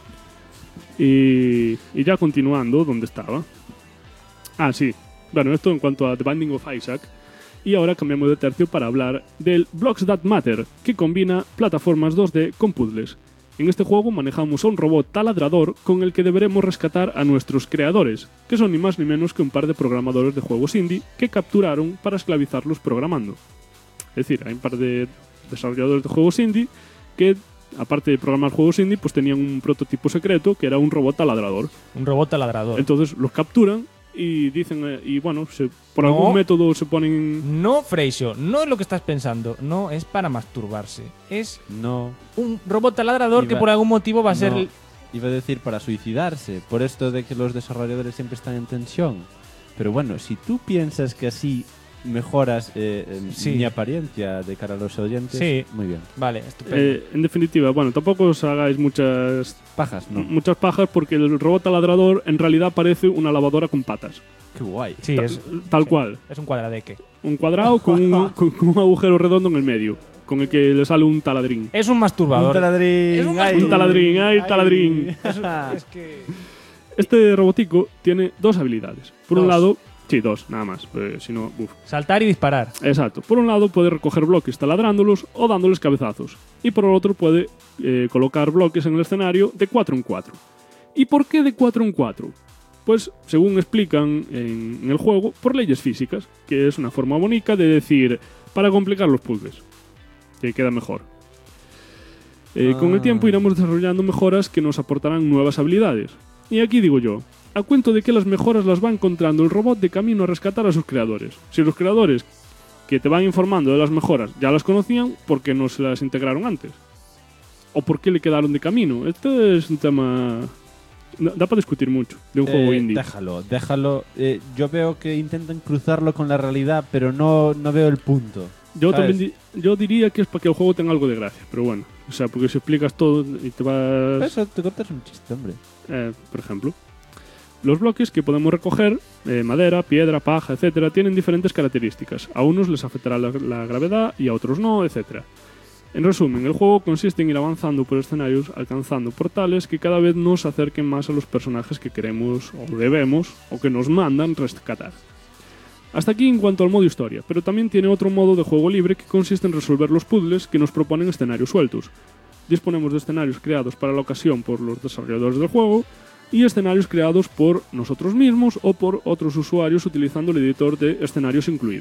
Y ya continuando, ¿dónde estaba? Ah, sí. Bueno, esto en cuanto a The Binding of Isaac. Y ahora cambiamos de tercio para hablar del Blocks That Matter, que combina plataformas 2D con puzzles. En este juego manejamos a un robot taladrador con el que deberemos rescatar a nuestros creadores, que son ni más ni menos que un par de programadores de juegos indie que capturaron para esclavizarlos programando. Es decir, hay un par de desarrolladores de juegos indie que, aparte de programar juegos indie, pues tenían un prototipo secreto que era un robot taladrador. Un robot taladrador. Entonces los capturan y dicen, y bueno, por algún método se ponen... No, Freixo, no es lo que estás pensando. No es para masturbarse. Es un robot taladrador que por algún motivo va a ser... Iba a decir para suicidarse, por esto de que los desarrolladores siempre están en tensión. Pero bueno, si tú piensas que así mejoras mi apariencia de cara a los oyentes, muy bien. Vale, estupendo. En definitiva, bueno, tampoco os hagáis muchas pajas, ¿no? Muchas pajas, porque el robot taladrador en realidad parece una lavadora con patas. Qué guay. Sí, tal cual. Es un cuadradeque. Un cuadrado con un agujero redondo en el medio, con el que le sale un taladrín. Es un masturbador. Un taladrín. Un taladrín, taladrín. Es que... Este robotico tiene 2 habilidades. Por un lado... Sí, 2, nada más. Pues, si no, saltar y disparar. Exacto. Por un lado puede recoger bloques taladrándolos o dándoles cabezazos. Y por el otro puede colocar bloques en el escenario de 4 en 4. ¿Y por qué de 4 en 4? Pues, según explican en el juego, por leyes físicas, que es una forma bonita de decir, para complicar los puzzles, que queda mejor. Con el tiempo iremos desarrollando mejoras que nos aportarán nuevas habilidades. Y aquí digo yo, a cuento de que las mejoras las va encontrando el robot de camino a rescatar a sus creadores. Si los creadores que te van informando de las mejoras ya las conocían, ¿por qué no se las integraron antes? ¿O por qué le quedaron de camino? Esto es un tema... Da para discutir mucho de un juego indie. Déjalo. Yo veo que intentan cruzarlo con la realidad, pero no veo el punto. Yo diría que es para que el juego tenga algo de gracia, pero bueno. O sea, porque si explicas todo y te vas... Eso, te cortas un chiste, hombre. Por ejemplo. Los bloques que podemos recoger, madera, piedra, paja, etc., tienen diferentes características. A unos les afectará la gravedad y a otros no, etc. En resumen, el juego consiste en ir avanzando por escenarios, alcanzando portales que cada vez nos acerquen más a los personajes que queremos o debemos o que nos mandan rescatar. Hasta aquí en cuanto al modo historia, pero también tiene otro modo de juego libre que consiste en resolver los puzzles que nos proponen escenarios sueltos. Disponemos de escenarios creados para la ocasión por los desarrolladores del juego y escenarios creados por nosotros mismos o por otros usuarios utilizando el editor de escenarios incluido.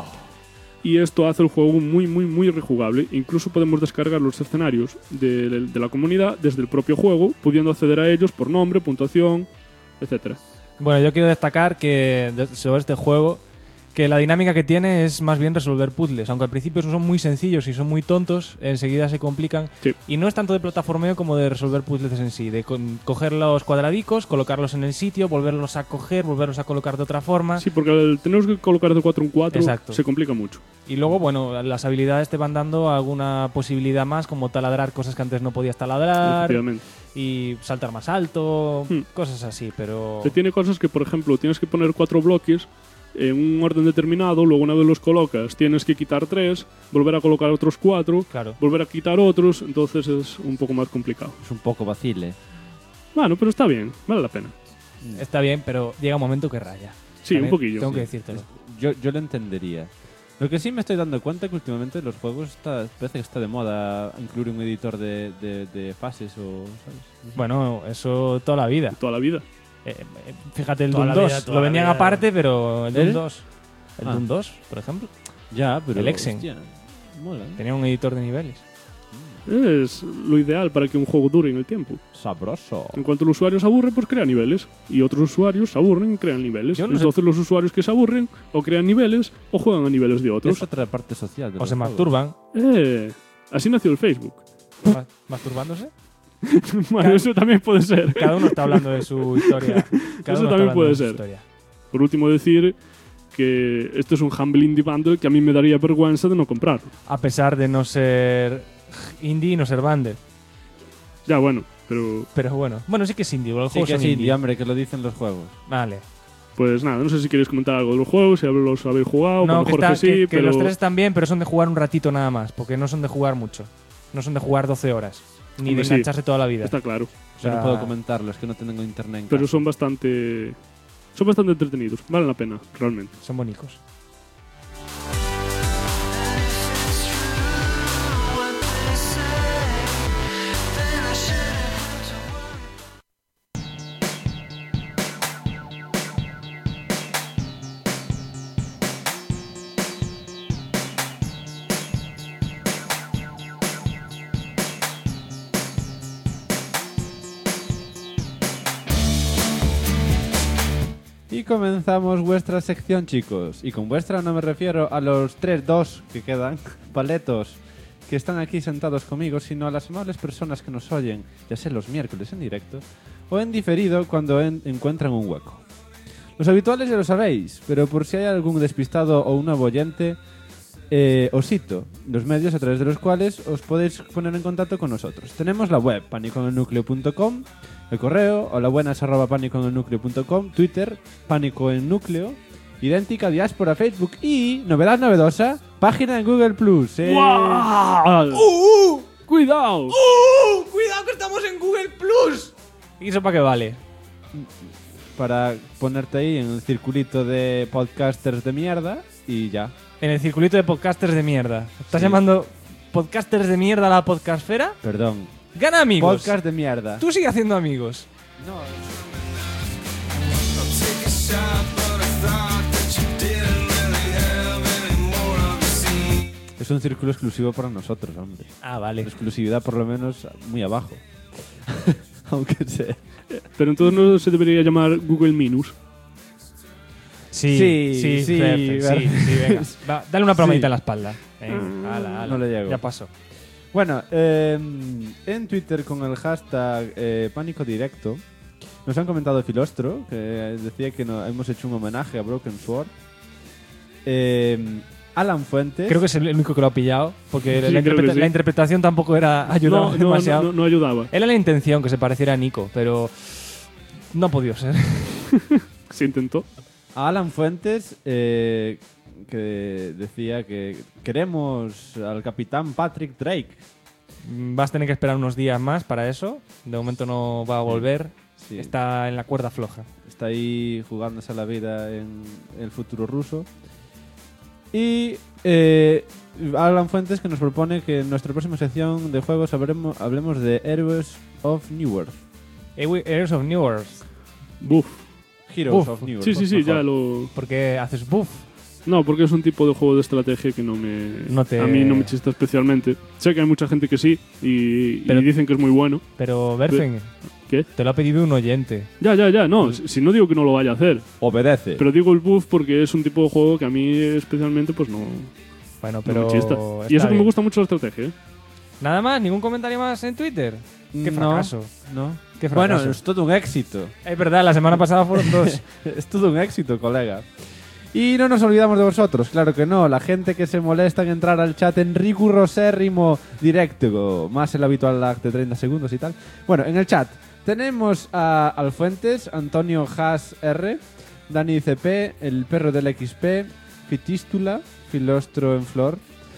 Y esto hace el juego muy muy muy rejugable. Incluso podemos descargar los escenarios de la comunidad desde el propio juego, pudiendo acceder a ellos por nombre, puntuación, etcétera. Bueno, yo quiero destacar que sobre este juego que la dinámica que tiene es más bien resolver puzzles, aunque al principio son muy sencillos y son muy tontos, enseguida se complican. Sí. Y no es tanto de plataformeo como de resolver puzzles en sí, de coger los cuadradicos, colocarlos en el sitio, volverlos a coger, volverlos a colocar de otra forma. Sí, porque al tener que colocar de 4 en 4 Exacto. se complica mucho. Y luego, bueno, las habilidades te van dando alguna posibilidad más, como taladrar cosas que antes no podías taladrar. Efectivamente. Y saltar más alto, cosas así, pero... Te tiene cosas que, por ejemplo, tienes que poner 4 bloques en un orden determinado, luego una vez los colocas tienes que quitar 3, volver a colocar otros 4, claro, volver a quitar otros, entonces es un poco más complicado. Es un poco vacile. Bueno, pero está bien, vale la pena. Está bien, pero llega un momento que raya. Sí, También un poquillo. Tengo que Sí. decírtelo. Yo lo entendería. Lo que sí me estoy dando cuenta que últimamente los juegos parece que está de moda incluir un editor de fases o... ¿sabes? Bueno, eso toda la vida. Toda la vida. Fíjate el Toda Doom la 2. vida, toda Lo la venían vida. aparte, pero el Doom 2. El Ah. Doom 2, por ejemplo. Ya, pero... El Exen. hostia, mola. Tenía un editor de niveles. Es lo ideal para que un juego dure en el tiempo. Sabroso. En cuanto el usuario se aburre, pues crea niveles. Y otros usuarios se aburren y crean niveles. Yo no sé- Entonces los usuarios que se aburren o crean niveles o juegan a niveles de otros. Es otra parte social de O los se juegos. masturban. Así nació el Facebook. ¿Masturbándose? Bueno, eso también puede ser. Cada uno está hablando de su historia. Cada Eso uno está también hablando puede de su ser. historia. Por último, decir que esto es un Humble Indie Bundle que a mí me daría vergüenza de no comprar. A pesar de no ser indie y no ser bundle. Ya, bueno, pero... Pero bueno. Bueno, sí que es indie. Los Sí juegos que son es indie. indie, hombre, que lo dicen los juegos. Vale. Pues nada, no sé si queréis comentar algo de los juegos, si los habéis jugado, No, a lo que, mejor está- que sí, que pero... los tres están bien, pero son de jugar un ratito nada más. Porque no son de jugar mucho. No son de jugar 12 horas. Ni Hombre, de sí. engancharse toda la vida. Está claro. O sea, Yo no puedo comentarlo, es que no tengo internet en Pero casa. son bastante entretenidos. Valen la pena, realmente. Son bonitos. Y comenzamos vuestra sección, chicos. Y con vuestra no me refiero a los 3-2 que quedan, paletos, que están aquí sentados conmigo, sino a las amables personas que nos oyen, ya sea los miércoles en directo o en diferido cuando encuentran un hueco. Los habituales ya lo sabéis, pero por si hay algún despistado o un nuevo oyente, os cito los medios a través de los cuales os podéis poner en contacto con nosotros. Tenemos la web panicoenelnucleo.com, el correo holabuenas@panicoenelnucleo.com, Twitter panicoennúcleo, idéntica diáspora, Facebook y novedad novedosa, página en Google Plus. ¡Guau! ¡Cuidado! ¡Cuidado que estamos en Google Plus! ¿Y eso para qué vale? Para ponerte ahí en el circulito de podcasters de mierda y ya. En el circulito de podcasters de mierda. ¿Estás Sí. llamando podcasters de mierda a la podcastfera? Perdón. ¡Gana amigos! Podcast de mierda. Tú sigue haciendo amigos. No. Es un círculo exclusivo para nosotros, hombre. Ah, vale. Exclusividad por lo menos muy abajo. Aunque sea. Pero entonces no se debería llamar Google Minus. Sí, Sí, Fer, venga. Va, dale una palmadita Sí. en la espalda. Venga, ala. No le llego. Ya pasó. Bueno, en Twitter con el hashtag Pánico Directo nos han comentado Filostro, que decía que hemos hecho un homenaje a Broken Sword. Alan Fuentes. Creo que es el único que lo ha pillado, porque Sí, creo que sí. la interpretación tampoco era ayudaba No, demasiado. no ayudaba. Era la intención que se pareciera a Nico, pero no ha podido ser. Se intentó. A Alan Fuentes, que decía que queremos al capitán Patrick Drake. Vas a tener que esperar unos días más para eso. De momento no va a volver. Sí. Está en la cuerda floja. Está ahí jugándose la vida en el futuro ruso. Y Alan Fuentes que nos propone que en nuestra próxima sección de juegos hablemos de Heroes of New Earth. Heroes of New Earth. Buff. Heroes Buff. of New Earth. Sí, sí, sí, mejor. ya lo... ¿Por qué haces buff? No, porque es un tipo de juego de estrategia que a mí no me chista especialmente. Sé que hay mucha gente que sí y Pero- dicen que es muy bueno. Pero Berfen, ¿Qué? Te lo ha pedido un oyente. Ya, no. Si no digo que no lo vaya a hacer. Obedece. Pero digo el buff porque es un tipo de juego que a mí especialmente pues no... Bueno, no pero... me chista. Y eso que me gusta mucho la estrategia, ¿eh? Nada más, ningún comentario más en Twitter. Qué fracaso. No. Qué fracaso. Bueno, es todo un éxito. Es verdad, la semana pasada fueron 2. Es todo un éxito, colega. Y no nos olvidamos de vosotros, claro que no. La gente que se molesta en entrar al chat en rigurosérrimo directo, más el habitual lag de 30 segundos y tal. Bueno, en el chat tenemos a Alfuentes, Antonio Haas R, Dani CP, el perro del XP, Fitístula, Filostro en Flor,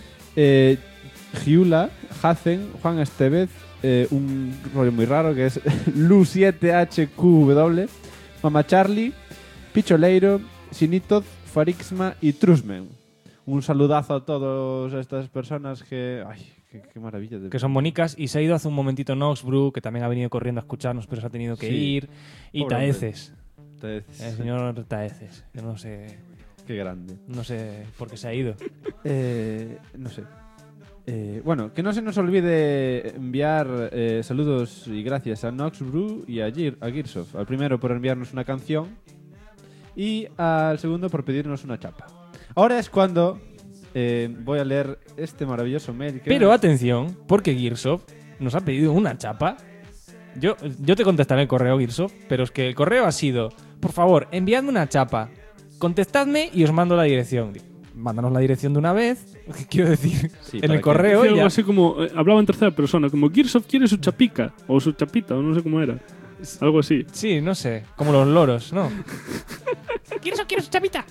Giula, Hacen, Juan Estevez, un rollo muy raro que es Lu7HQW, Mama Charlie, Picholeiro, Sinitoz, Farixma y Trusmen. Un saludazo a todas estas personas que... ¡Ay, qué maravilla! Que son bonicas. Y se ha ido hace un momentito Noxbrew, que también ha venido corriendo a escucharnos, pero se ha tenido que ir. Y Pobre Taeces. Taeces. El señor Taeces. Yo no sé... Qué grande. No sé por qué se ha ido. No sé. Bueno, que no se nos olvide enviar saludos y gracias a Noxbrew y a Gearsoft. Al primero por enviarnos una canción y al segundo por pedirnos una chapa. Ahora es cuando voy a leer este maravilloso mail. Pero atención, porque Gearsoft nos ha pedido una chapa. Yo te contestaré el correo, Gearsoft, pero es que el correo ha sido: por favor, enviadme una chapa, contestadme y os mando la dirección. Mándanos la dirección de una vez. ¿Qué quiero decir? Sí, en el correo Decía ya... algo así como... hablaba en tercera persona, como Gearsoft quiere su chapica, o su chapita, o no sé cómo era. Algo así. Sí, no sé. Como los loros, ¿no? Quiero su chapita.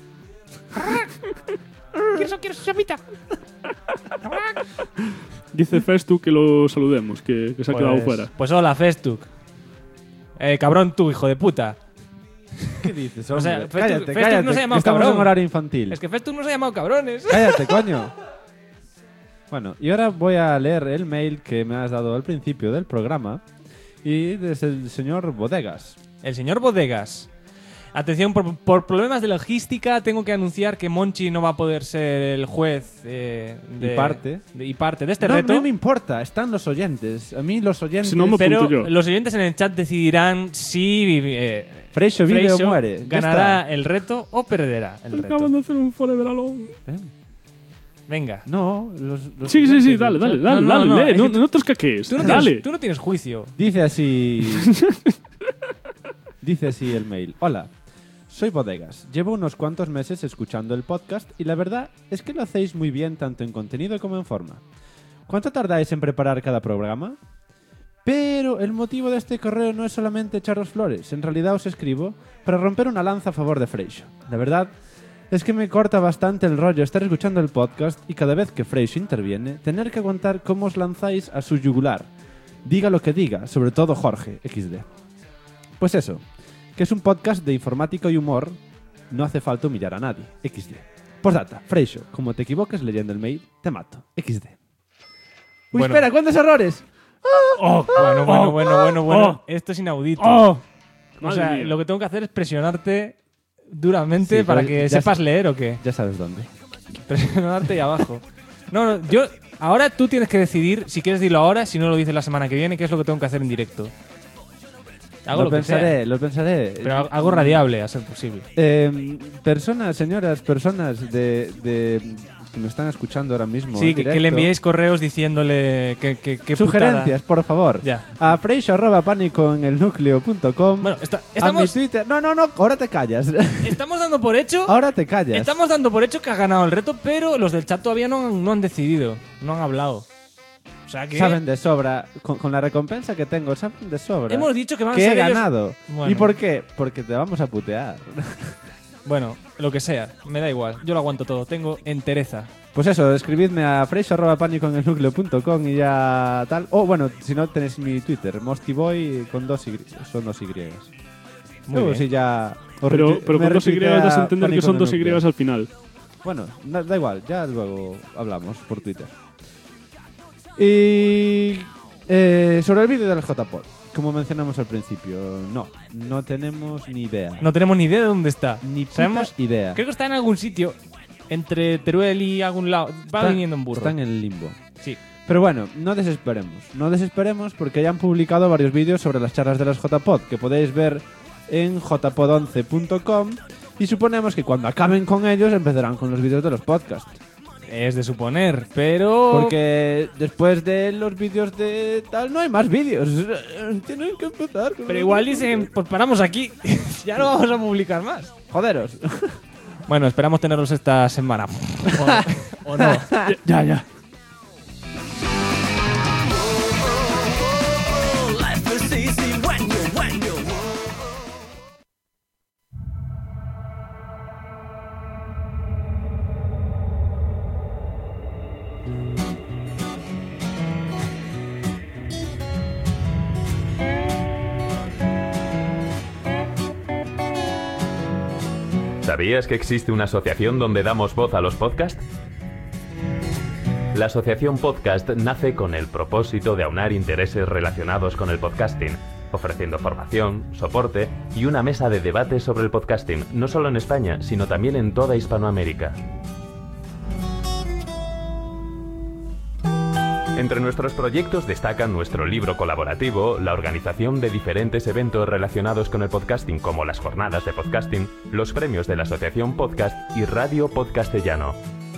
Quiero su chapita. Dice Festu que lo saludemos, que se ha quedado fuera. Pues hola, Festuk. Cabrón tú, hijo de puta. ¿Qué dices, O sea, hombre? Festuk cállate, no se ha llamado estamos cabrón. en horario infantil. Es que Festuk no se ha llamado cabrones. Cállate, coño. Bueno, y ahora voy a leer el mail que me has dado al principio del programa. Y desde el señor Bodegas. El señor Bodegas. Atención, por problemas de logística tengo que anunciar que Monchi no va a poder ser el juez Y parte de este no, reto. No me importa, están los oyentes. A mí los oyentes... Si no me pero apunto yo. los oyentes en el chat decidirán si Freixo vive o muere. Ya ganará está. el reto o perderá el reto. Acaban de hacer un Forever Alone. Venga. No, los Sí, oyentes dale, del dale, chat- dale, no, lee, es no, que no te escaquees. Tú no, Dale. tú no tienes juicio. Dice así... Dice así el mail. Hola, soy Bodegas. Llevo unos cuantos meses escuchando el podcast y la verdad es que lo hacéis muy bien tanto en contenido como en forma. ¿Cuánto tardáis en preparar cada programa? Pero el motivo de este correo no es solamente echaros flores. En realidad os escribo para romper una lanza a favor de Freixo. La verdad es que me corta bastante el rollo estar escuchando el podcast y cada vez que Freixo interviene, tener que aguantar cómo os lanzáis a su yugular. Diga lo que diga, sobre todo Jorge, XD. Pues eso, que es un podcast de informática y humor, no hace falta humillar a nadie, XD. Postdata, Freixo, como te equivoques leyendo el mail, te mato, XD. Uy, Bueno. espera, ¿cuántos errores? Bueno. Esto es inaudito. O sea, Madre mía. lo que tengo que hacer es presionarte duramente Sí, para pero que ya sepas leer o qué. Ya sabes dónde. Presionarte ahí abajo. No, yo... Ahora tú tienes que decidir si quieres decirlo ahora, si no lo dices la semana que viene, qué es lo que tengo que hacer en directo. Hago lo que sea. Lo pensaré. Pero algo radiable, a ser posible. Personas de que me están escuchando ahora mismo. Sí, en que le directo, enviéis correos diciéndole que sugerencias, por favor. Ya. A freixo@panicoenelnucleo.com. Bueno, A mi estamos, Twitter. No, ahora te callas. estamos dando por hecho... Ahora te callas. Estamos dando por hecho que has ganado el reto, pero los del chat todavía no han decidido, no han hablado. O sea que Saben de sobra, con la recompensa que tengo, saben de sobra. hemos dicho que van a que ser he ellos- ganado. Bueno. ¿Y por qué? Porque te vamos a putear. Bueno, lo que sea, me da igual, yo lo aguanto todo, tengo entereza. Pues eso, escribidme a freixo@panicoenelnucleo.com y ya tal. O bueno, si no tenéis mi Twitter, mostiboy con dos Y, son dos Y. Muy Luego bien. si ya... Pero con dos Y das a entender que son dos Y al final. Bueno, da igual, ya luego hablamos por Twitter. Y sobre el vídeo del JPod, como mencionamos al principio, no tenemos ni idea. No tenemos ni idea de dónde está. Ni puta Sabemos, idea. creo que está en algún sitio, entre Teruel y algún lado, va viniendo en burro. Está en el limbo. Sí. Pero bueno, no desesperemos porque ya han publicado varios vídeos sobre las charlas de las JPod que podéis ver en jpod11.com y suponemos que cuando acaben con ellos empezarán con los vídeos de los podcasts. Es de suponer, pero... Porque después de los vídeos de tal no hay más vídeos. Tienen que empezar. Pero igual dicen, pues paramos aquí. Ya no vamos a publicar más. Joderos. Bueno, esperamos tenerlos esta semana. O no. Ya. ¿Sabías que existe una asociación donde damos voz a los podcasts? La Asociación Podcast nace con el propósito de aunar intereses relacionados con el podcasting, ofreciendo formación, soporte y una mesa de debate sobre el podcasting, no solo en España, sino también en toda Hispanoamérica. Entre nuestros proyectos destacan nuestro libro colaborativo, la organización de diferentes eventos relacionados con el podcasting como las jornadas de podcasting, los premios de la Asociación Podcast y Radio Podcastellano.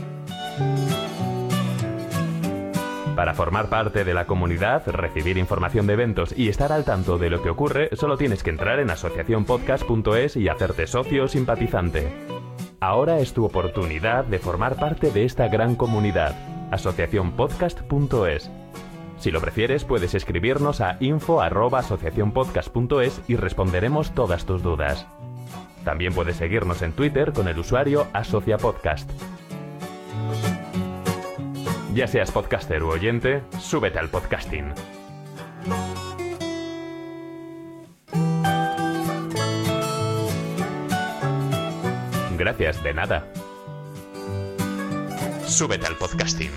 Para formar parte de la comunidad, recibir información de eventos y estar al tanto de lo que ocurre, solo tienes que entrar en asociacionpodcast.es y hacerte socio o simpatizante. Ahora es tu oportunidad de formar parte de esta gran comunidad. asociacionpodcast.es. Si lo prefieres, puedes escribirnos a info@asociacionpodcast.es y responderemos todas tus dudas. También puedes seguirnos en Twitter con el usuario asociapodcast. Ya seas podcaster u oyente, súbete al podcasting. Gracias, de nada. Súbete al podcasting.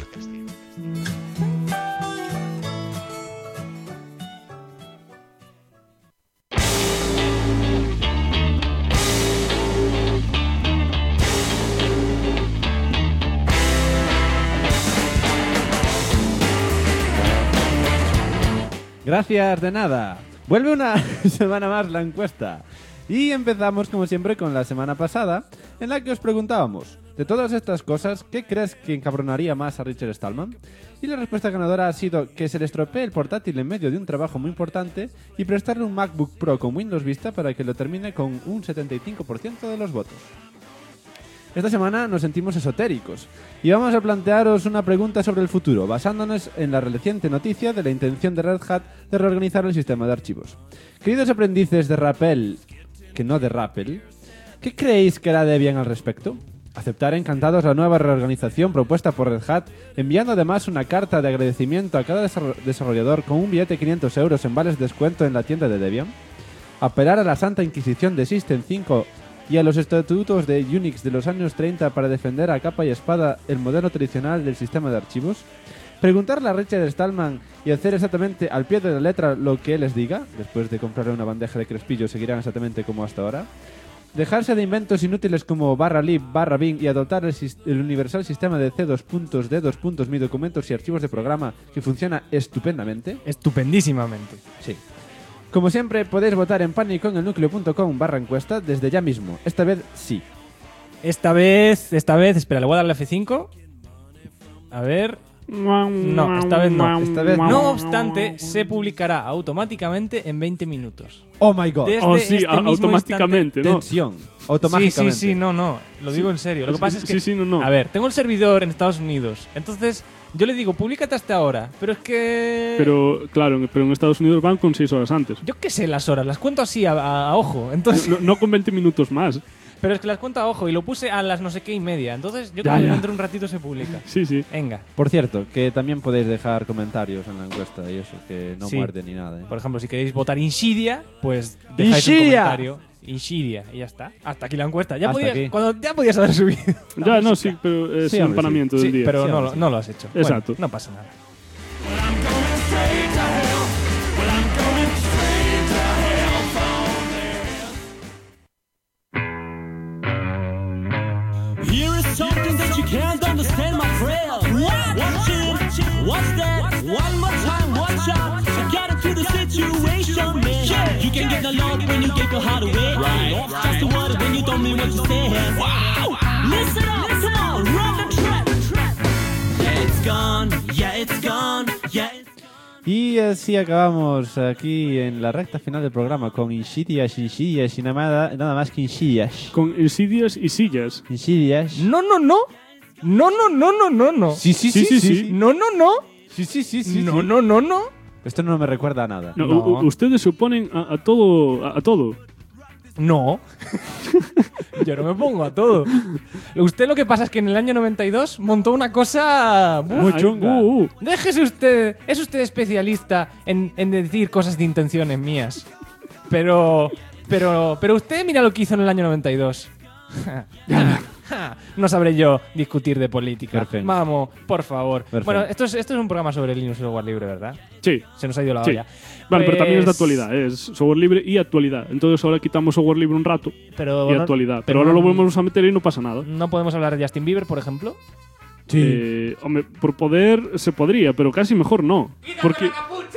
Gracias, de nada. Vuelve una semana más la encuesta. Y empezamos, como siempre, con la semana pasada, en la que os preguntábamos, de todas estas cosas, ¿qué crees que encabronaría más a Richard Stallman? Y la respuesta ganadora ha sido que se le estropee el portátil en medio de un trabajo muy importante y prestarle un MacBook Pro con Windows Vista para que lo termine con un 75% de los votos. Esta semana nos sentimos esotéricos y vamos a plantearos una pregunta sobre el futuro, basándonos en la reciente noticia de la intención de Red Hat de reorganizar el sistema de archivos. Queridos aprendices de Rappel, que no de Rappel, ¿qué creéis que hará Debian al respecto? Aceptar encantados la nueva reorganización propuesta por Red Hat, enviando además una carta de agradecimiento a cada desarrollador con un billete de 500 euros en vales de descuento en la tienda de Debian. Apelar a la Santa Inquisición de System 5 y a los estatutos de Unix de los años 30 para defender a capa y espada el modelo tradicional del sistema de archivos. Preguntarle a Richard Stallman y hacer exactamente al pie de la letra lo que él les diga. Después de comprarle una bandeja de crespillos seguirán exactamente como hasta ahora. Dejarse de inventos inútiles como /lib, /bin y adoptar el universal sistema de C2.D2. Mi documentos y archivos de programa que funciona estupendamente. Estupendísimamente. Sí. Como siempre, podéis votar en paniconelnucleo.com/encuesta desde ya mismo. Esta vez sí. Esta vez, espera, le voy a dar la F5. A ver. No, esta vez no. No obstante, se publicará automáticamente en 20 minutos. Oh my god. Sí, automáticamente, ¿no? Tensión. Automáticamente. Sí, no. Lo digo en serio. Lo que pasa es que. Sí, no. A ver, tengo el servidor en Estados Unidos. Entonces, yo le digo, públicate hasta ahora. Pero es que. Pero, claro, en Estados Unidos van con 6 horas antes. Yo qué sé las horas, las cuento así a ojo. Entonces. No con 20 minutos más. Pero es que las cuento a ojo y lo puse a las no sé qué y media. Entonces yo creo que dentro de un ratito se publica. Sí. Venga. Por cierto, que también podéis dejar comentarios en la encuesta y eso, que no muerde ni nada. Por ejemplo, si queréis votar Insidia, pues dejáis un comentario. Insidia, y ya está. Hasta aquí la encuesta. Ya podías haber subido. Ya, no, sí, pero es el empanamiento del día. Pero no lo has hecho. Exacto. Bueno, no pasa nada. Here is something that you can't understand, my friend. Watch it. What's that? One more time, one shot. So get into the situation, man. Yeah. You can get the love when you give your heart away. Right. Just the word when you don't mean what you say. Wow. Listen up, come on, run the track. Yeah, it's gone. Yeah, it's gone. Yeah. Y así acabamos aquí en la recta final del programa con Insidious y nada más que Insidious. Con Insidious y sillas. Insidious. No. Sí. No. Sí. No. Esto no me recuerda a nada. No. Ustedes se oponen a todo. No. Yo no me pongo a todo. Usted lo que pasa es que en el año 92 montó una cosa muy chunga. Déjese usted. Es usted especialista en decir cosas de intenciones mías. Pero usted mira lo que hizo en el año 92. No sabré yo discutir de política. Perfecto. Vamos, por favor. Perfecto. Bueno, esto es un programa sobre Linux y software libre, ¿verdad? Sí. Se nos ha ido la Sí. olla. Vale, pero también es de Pues- actualidad. Es software libre y actualidad. Entonces ahora quitamos software libre un rato Pero y no- actualidad. pero Pero ahora no- lo volvemos a meter y no pasa nada. ¿No podemos hablar de Justin Bieber, por ejemplo? Hombre, por poder se podría, pero casi mejor no. Porque,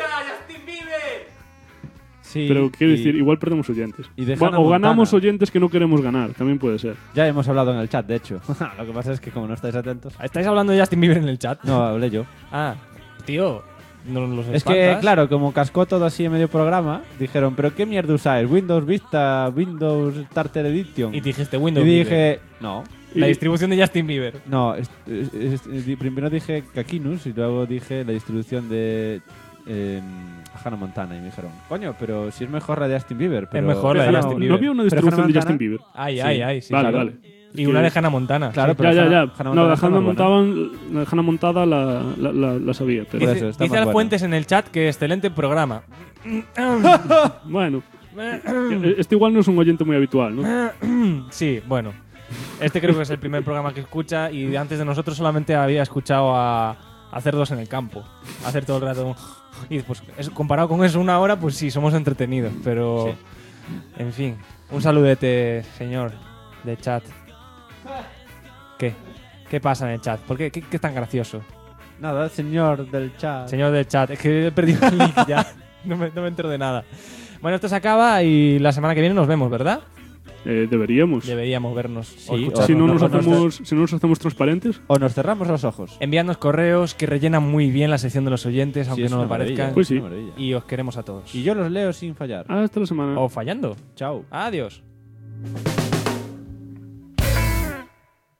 Sí, pero quiero y- decir, igual perdemos oyentes. y de Bueno, Hannah o ganamos Montana. oyentes que no queremos ganar, también puede ser. Ya hemos hablado en el chat, de hecho. Lo que pasa es que como no estáis atentos... ¿Estáis hablando de Justin Bieber en el chat? No, hablé yo. Ah, tío, no los Es que, espantas. claro, como cascó todo así en medio programa, dijeron, ¿pero qué mierda usáis? ¿Windows Vista? ¿Windows Starter Edition? Y dijiste Windows Y Bieber. dije, no. La distribución de Justin Bieber. No, primero dije Kakinus y luego dije la distribución de Hannah Montana. Y me dijeron, coño, pero si es mejor la de Justin Bieber. Pero mejor la de Hannah- Justin Bieber. ¿No había una pero distribución de Hannah Justin Montana- Bieber? Ay, sí. Vale, claro. vale. Y una de Hannah Montana. Claro, pero Ya. Hannah No, Montana la está Hannah más buena. Montana, la Hannah Montada la sabía. Pero Por eso, está Dice más a buena. Fuentes en el chat que excelente programa. bueno, este igual no es un oyente muy habitual, ¿no? Sí, bueno. Este creo que es el primer programa que escucha y antes de nosotros solamente había escuchado a Cerdos en el campo. Hacer todo el rato... Y pues comparado con eso una hora, pues sí, somos entretenidos. Pero, en fin, un saludete, señor, de chat. ¿Qué? ¿Qué pasa en el chat? ¿Por qué? ¿Qué es tan gracioso? Nada, señor del chat. Señor del chat, es que he perdido el link ya. No me entero de nada. Bueno, esto se acaba y la semana que viene nos vemos, ¿verdad? Deberíamos. Deberíamos vernos. Sí, o escucharnos. Si no nos hacemos transparentes. O nos cerramos los ojos. Enviadnos correos que rellenan muy bien la sección de los oyentes, aunque es no lo una maravilla, parezcan. Pues sí. es una maravilla. Y os queremos a todos. Y yo los leo sin fallar. Hasta la semana. O fallando. Chao. Adiós.